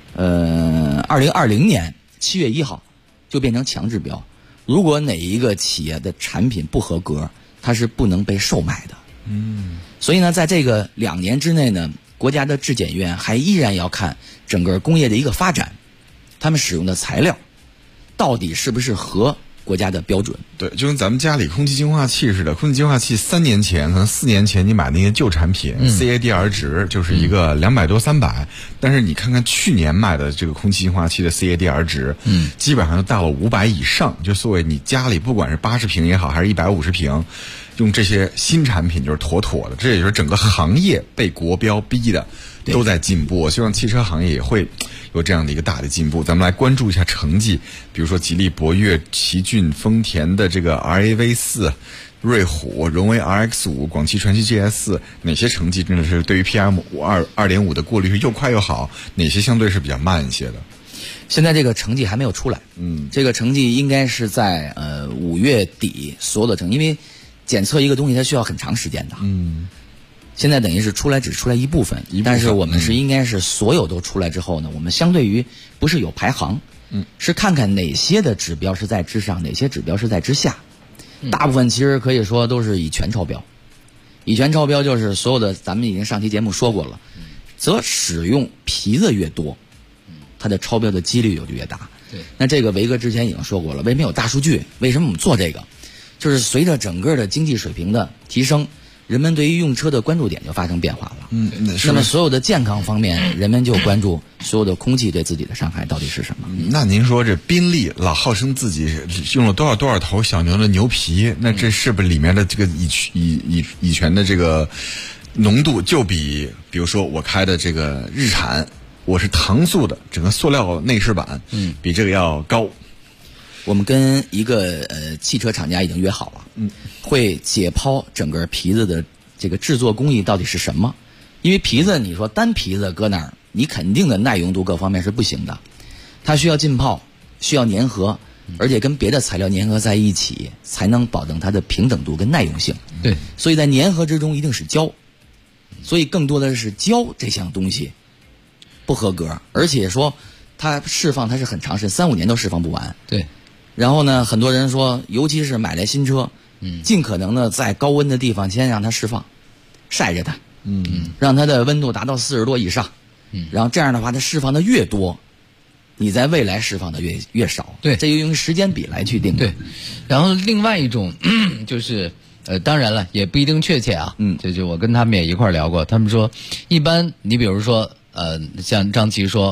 2020年7月1号就变成强制标。如果哪一个企业的产品不合格，它是不能被售卖的。所以呢，在这个2年之内呢，国家的质检院还依然要看整个工业的一个发展，他们使用的材料到底是不是合国家的标准。 对，就跟咱们家里空气净化器似的，空气净化器3年前可能4年前你买那些旧产品，CADR 值就是一个200多300，但是你看看去年卖的这个空气净化器的 CADR 值，基本上都到了500以上。就所谓你家里不管是80平也好，还是150平，用这些新产品就是妥妥的。这也就是整个行业被国标逼的都在进步。我希望汽车行业也会有这样的一个大的进步。咱们来关注一下成绩，比如说吉利博越、奇骏、丰田的这个 RAV4、瑞虎、荣威 RX5、广汽传祺 GS， 哪些成绩真的是对于 PM2.5 的过滤是又快又好，哪些相对是比较慢一些的？ 现在这个成绩还没有出来，这个成绩应该是在5月底所有的成绩，因为检测一个东西它需要很长时间的。现在等于是只出来一部分，但是我们是应该是所有都出来之后呢，我们相对于不是有排行，是看看哪些的指标是在之上，哪些指标是在之下。大部分其实可以说都是乙醛超标。乙醛超标就是所有的，咱们已经上期节目说过了，则使用皮子越多，它的超标的几率就越大。那这个维哥之前已经说过了，为什么有大数据？为什么我们做这个？就是随着整个的经济水平的提升，人们对于用车的关注点就发生变化了。那么所有的健康方面，人们就关注所有的空气对自己的伤害到底是什么。 那您说这宾利老号称自己用了多少头小牛的牛皮，那这是不是里面的这个乙醛的这个浓度就比如说我开的这个日产，我是搪塑的整个塑料内饰板，比这个要高。 我们跟一个汽车厂家已经约好了，会解剖整个皮子的这个制作工艺到底是什么。因为皮子你说单皮子搁那儿，你肯定的耐用度各方面是不行的，它需要浸泡，需要粘合，而且跟别的材料粘合在一起，才能保证它的平整度跟耐用性。 对， 所以在粘合之中一定是胶，所以更多的是胶这项东西不合格，而且说它释放它是很长时间，3-5年都释放不完。 对。 然后呢，很多人说，尤其是买来新车，尽可能的在高温的地方先让它释放，晒着它，让它的温度达到40多以上，然后这样的话，它释放的越多，你在未来释放的越少。 对， 这就用时间比来去定。 对，然后另外一种就是当然了，也不一定确切啊。就我跟他们也一块聊过，他们说，一般你比如说像张琪说，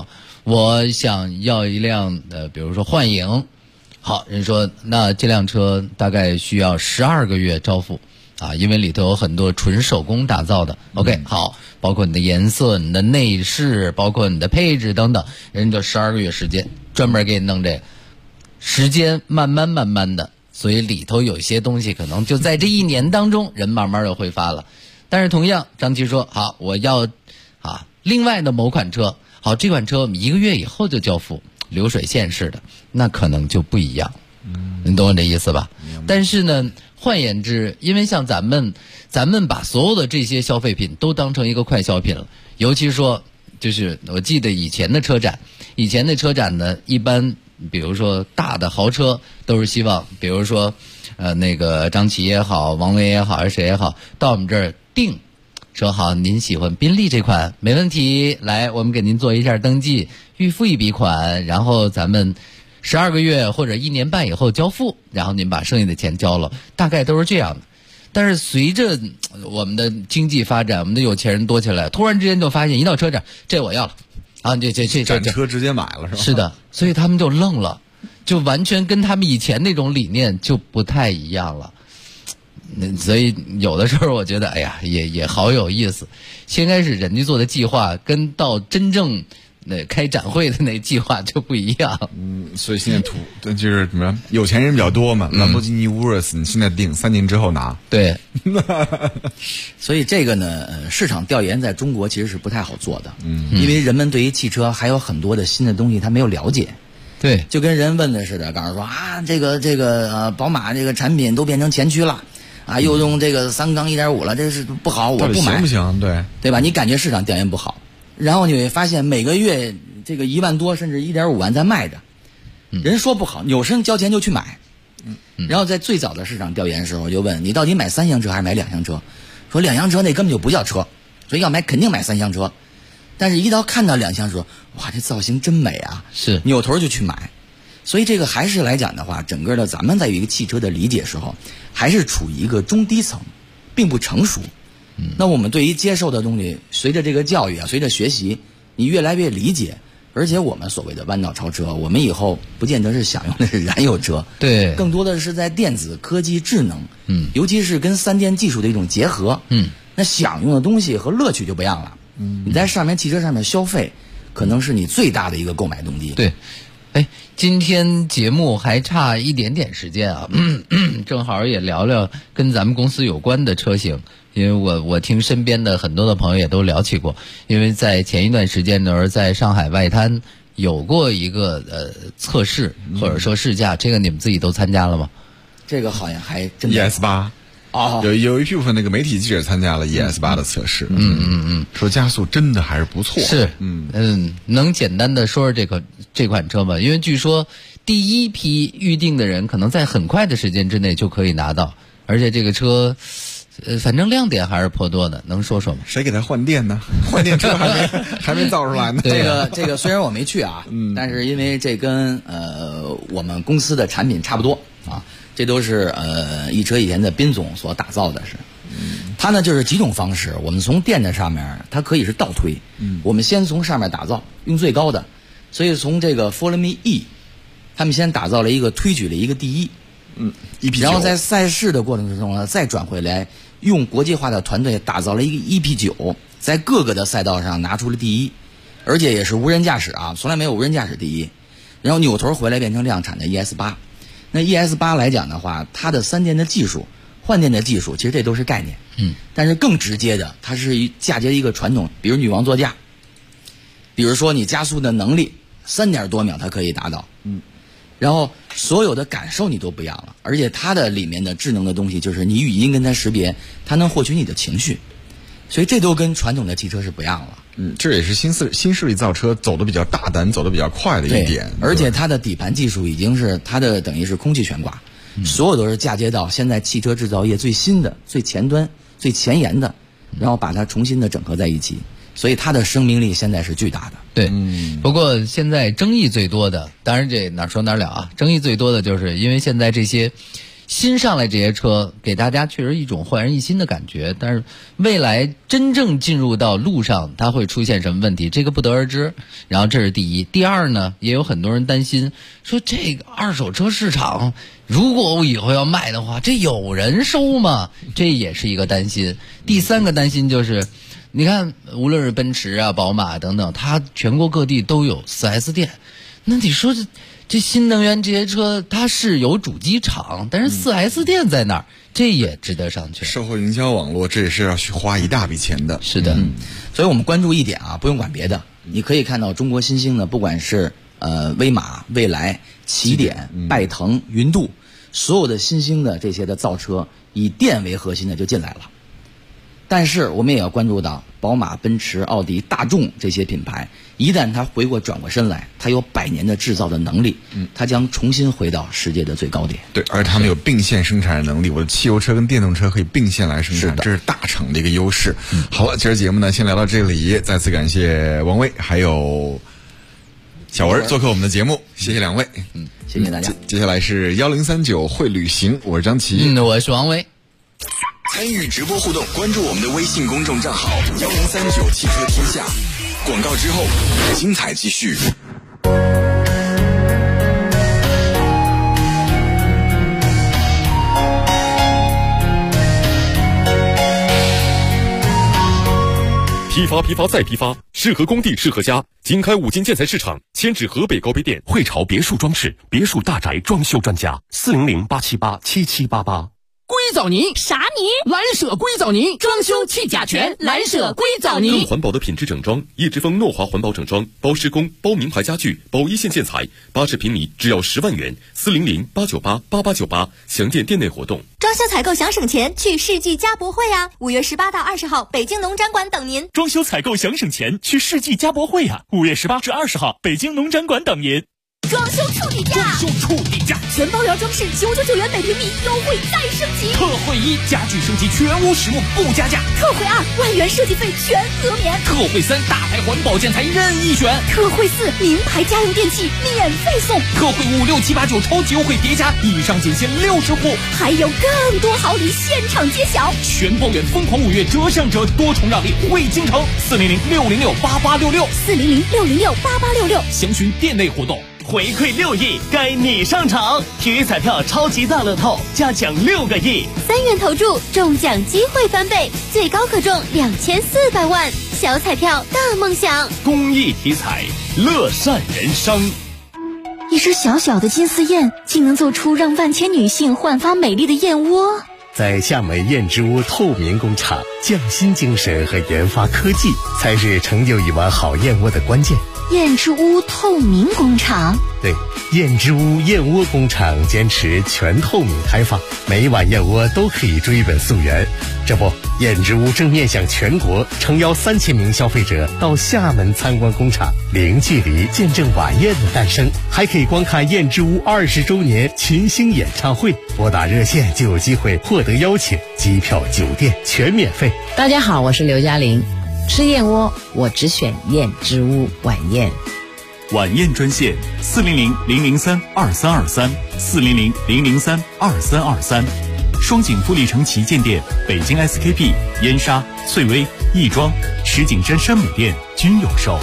我想要一辆比如说幻影，好，人说那这辆车大概需要12个月交付啊，因为里头有很多纯手工打造的。OK， 好，包括你的颜色、你的内饰，包括你的配置等等，人就12个月时间专门给你弄这个，时间慢慢的，所以里头有些东西可能就在这1年当中，人慢慢就会发了。但是同样，张琪说好，我要另外的某款车，好，这款车我们1个月以后就交付，流水线式的，那可能就不一样。你懂我这意思吧？但是呢，换言之，因为像咱们把所有的这些消费品都当成一个快消品了，尤其说就是我记得以前的车展呢，一般比如说大的豪车都是希望，比如说那个张琪也好，王维也好，还是谁也好，到我们这儿定说好，您喜欢宾利这款没问题，来我们给您做一下登记，预付一笔款，然后咱们12个月或者1年半以后交付，然后您把剩下的钱交了，大概都是这样的。但是随着我们的经济发展，我们的有钱人多起来，突然之间就发现一到车展，这我要了啊，这展车直接买了是吧？ 是的，所以他们就愣了，就完全跟他们以前那种理念就不太一样了。所以有的时候我觉得，哎呀，也好有意思。先开始人家做的计划，跟到真正开展会的那计划就不一样。 所以现在就是什么有钱人比较多嘛，兰博基尼乌尔斯你现在定3年之后拿。 对。 所以这个呢，市场调研在中国其实是不太好做的。因为人们对于汽车还有很多的新的东西他没有了解。 对， 就跟人问的似的，告诉说啊，这个宝马这个产品都变成前驱了。啊，又用这个3缸1.5了，这是不好，我不买， 行不行？对吧？你感觉市场调研不好，然后你会发现每个月这个1万多甚至1.5万在卖着，人说不好，有些人交钱就去买，然后在最早的市场调研的时候就问你到底买3厢车还是买2厢车，说2厢车那根本就不叫车，所以要买肯定买3厢车，但是一到看到2厢车，哇，这造型真美啊， 是扭头就去买。所以这个还是来讲的话，整个的咱们在于一个汽车的理解时候，还是处于一个中低层，并不成熟。那我们对于接受的东西，随着这个教育啊，随着学习，你越来越理解。而且我们所谓的弯道超车，我们以后不见得是享用的是燃油车， 对， 更多的是在电子科技、智能，尤其是跟3电技术的一种结合，那享用的东西和乐趣就不一样了。你在汽车上面消费，可能是你最大的一个购买动机。 对。哎，今天节目还差一点点时间啊，正好也聊聊跟咱们公司有关的车型，因为我听身边的很多的朋友也都聊起过，因为在前一段时间呢，在上海外滩有过一个测试或者说试驾，这个你们自己都参加了吗？ 这个好像还真 ES8。有一部分那个媒体记者参加了 ES8 的测试，说加速真的还是不错。 是，能简单的说说这款车吗？因为据说第一批预定的人可能在很快的时间之内就可以拿到，而且这个车，反正亮点还是颇多的，能说说吗？ 谁给他换电呢？换电车还没造出来呢。 这个虽然我没去啊，但是因为这跟我们公司的产品差不多啊。这都是易车以前的宾总所打造的，是，它呢就是几种方式，我们从电的上面，它可以是倒推，我们先从上面打造，用最高的，所以从这个 Follow Me E， 他们先打造了一个推举了一个第一，EP9，然后在赛事的过程之中呢，再转回来，用国际化的团队打造了一个 EP9， 在各个的赛道上拿出了第一，而且也是无人驾驶啊，从来没有无人驾驶第一，然后扭头回来变成量产的 ES8。那 ES8 来讲的话，它的3电的技术、换电的技术，其实这都是概念。但是更直接的，它是嫁接一个传统，比如女王座驾，比如说你加速的能力，3点多秒它可以达到。然后所有的感受你都不一样了，而且它的里面的智能的东西，就是你语音跟它识别，它能获取你的情绪，所以这都跟传统的汽车是不一样了。 这也是新势力造车走得比较大胆、走得比较快的一点。 而且它的底盘技术已经是它的等于是空气悬挂，所有都是嫁接到现在汽车制造业最新的、最前端、最前沿的，然后把它重新的整合在一起，所以它的生命力现在是巨大的。 对，不过现在争议最多的，当然这哪说哪了啊，争议最多的就是因为现在这些新上来这些车给大家确实一种焕然一新的感觉，但是未来真正进入到路上它会出现什么问题，这个不得而知。然后这是第一。第二呢，也有很多人担心说这个二手车市场如果我以后要卖的话，这有人收吗？这也是一个担心。第三个担心就是你看无论是奔驰啊、宝马等等，它全国各地都有 4S 店，那你说这新能源这些车它是有主机厂，但是 4S 店在哪儿？这也值得商榷。 售后营销网络这也是要去花一大笔钱的。 是的， 所以我们关注一点啊，不用管别的，你可以看到中国新兴的，不管是威马、蔚来、起点、拜腾、云度，所有的新兴的这些的造车以电为核心的就进来了。但是我们也要关注到宝马、奔驰、奥迪、大众这些品牌，一旦它转过身来，它有100年的制造的能力，它将重新回到世界的最高点。 对，而他们有并线生产的能力，我的汽油车跟电动车可以并线来生产，这是大厂的一个优势。好了，今儿节目呢先聊到这里，再次感谢王威还有小文做客我们的节目，谢谢两位。 谢谢大家。 接下来是1039会旅行，我是张琪， 我是王威。 参与直播互动，关注我们的微信公众账号1039汽车天下。广告之后，精彩继续。 批发再批发，适合工地适合家。经开五金建材市场，迁至河北高碑店。 汇潮别墅装饰，别墅大宅装修专家，400-878-7788。 硅藻泥啥泥？蓝舍硅藻泥，装修去甲醛，蓝舍硅藻泥。 更环保的品质整装，叶之峰诺华环保整装，包施工，包名牌家具，包一线建材，80平米只要10万元，400-898-8898，详见店内活动。 装修采购想省钱，去世纪家博会啊！5月18到20号，北京农展馆等您。 装修采购想省钱，去世纪家博会啊！5月18至20号，北京农展馆等您。 装修处理价，全包疗装饰999元每平米，优惠再升级。 特惠1，家具升级全屋实木不加价。 特惠2，万元设计费全额免。 特惠3，大牌环保建材任意选。 特惠4，名牌家用电器免费送。 特惠5、6、7、8、9超级优惠叠加，以上仅限60户， 还有更多好礼现场揭晓。 全包圆疯狂5月折上折，多重让利惠京城，400-606-8866，400-606-8866，详询店内活动。 回馈6亿，该你上场！体育彩票超级大乐透，加奖6个亿 ，3元投注，中奖机会翻倍，最高可中2400万。小彩票大梦想， 公益体彩，乐善人生。 一只小小的金丝燕，竟能做出让万千女性焕发美丽的燕窝。 在厦门燕之屋透明工厂，匠心精神和研发科技才是成就一碗好燕窝的关键。 燕之屋透明工厂， 对，燕之屋燕窝工厂坚持全透明开放，每一碗燕窝都可以追本溯源。这不，燕之屋正面向全国，诚邀3000名消费者到厦门参观工厂，零距离见证晚宴的诞生，还可以观看燕之屋20周年群星演唱会。拨打热线就有机会获得邀请，机票、酒店全免费。 大家好，我是刘嘉玲。吃燕窝，我只选燕之屋晚宴。 晚宴专线400-003-2323，400-003-2323。双井富力城旗舰店、北京 SKP、燕莎、翠微、亦庄、石景山山姆店均有售。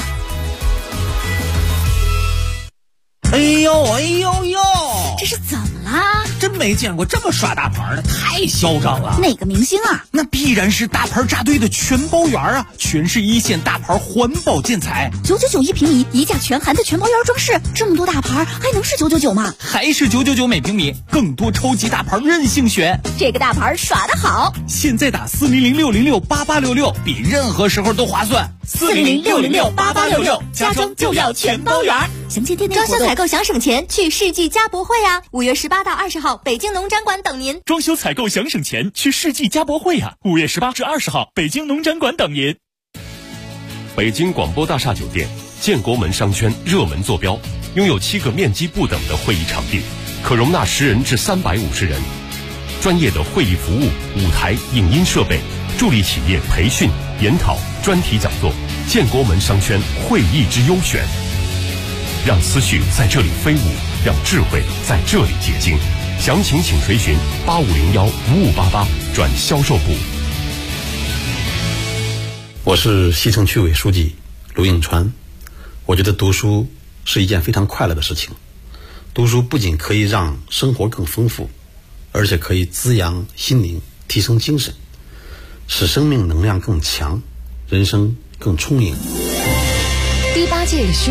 哎呦哎呦呦！ 这是怎么啦？ 真没见过这么耍大牌的，太嚣张了！ 哪个明星啊？ 那必然是大牌扎堆的全包园啊！全是一线大牌环保建材 ，999一平米，一价全含的全包园装饰，这么多大牌还能是999吗？ 还是999每平米，更多超级大牌任性选。 这个大牌耍得好！ 现在打400-606-8866，比任何时候都划算。 400-606-8866，家装就要全包园。详见店内活动。 装修采购想省钱，去世纪家博会啊！5月18到20号，北京农展馆等您。 装修采购想省钱，去世纪家博会啊！5月18至20号，北京农展馆等您。 北京广播大厦酒店，建国门商圈热门坐标，拥有7个面积不等的会议场地，可容纳10人至350人。专业的会议服务、舞台、影音设备，助力企业培训、研讨、专题讲座。建国门商圈会议之优选，让思绪在这里飞舞，让智慧在这里结晶。 详情请垂询8501-5588转销售部。 我是西城区委书记卢应川。我觉得读书是一件非常快乐的事情。读书不仅可以让生活更丰富，而且可以滋养心灵，提升精神，使生命能量更强，人生更充盈。 第8届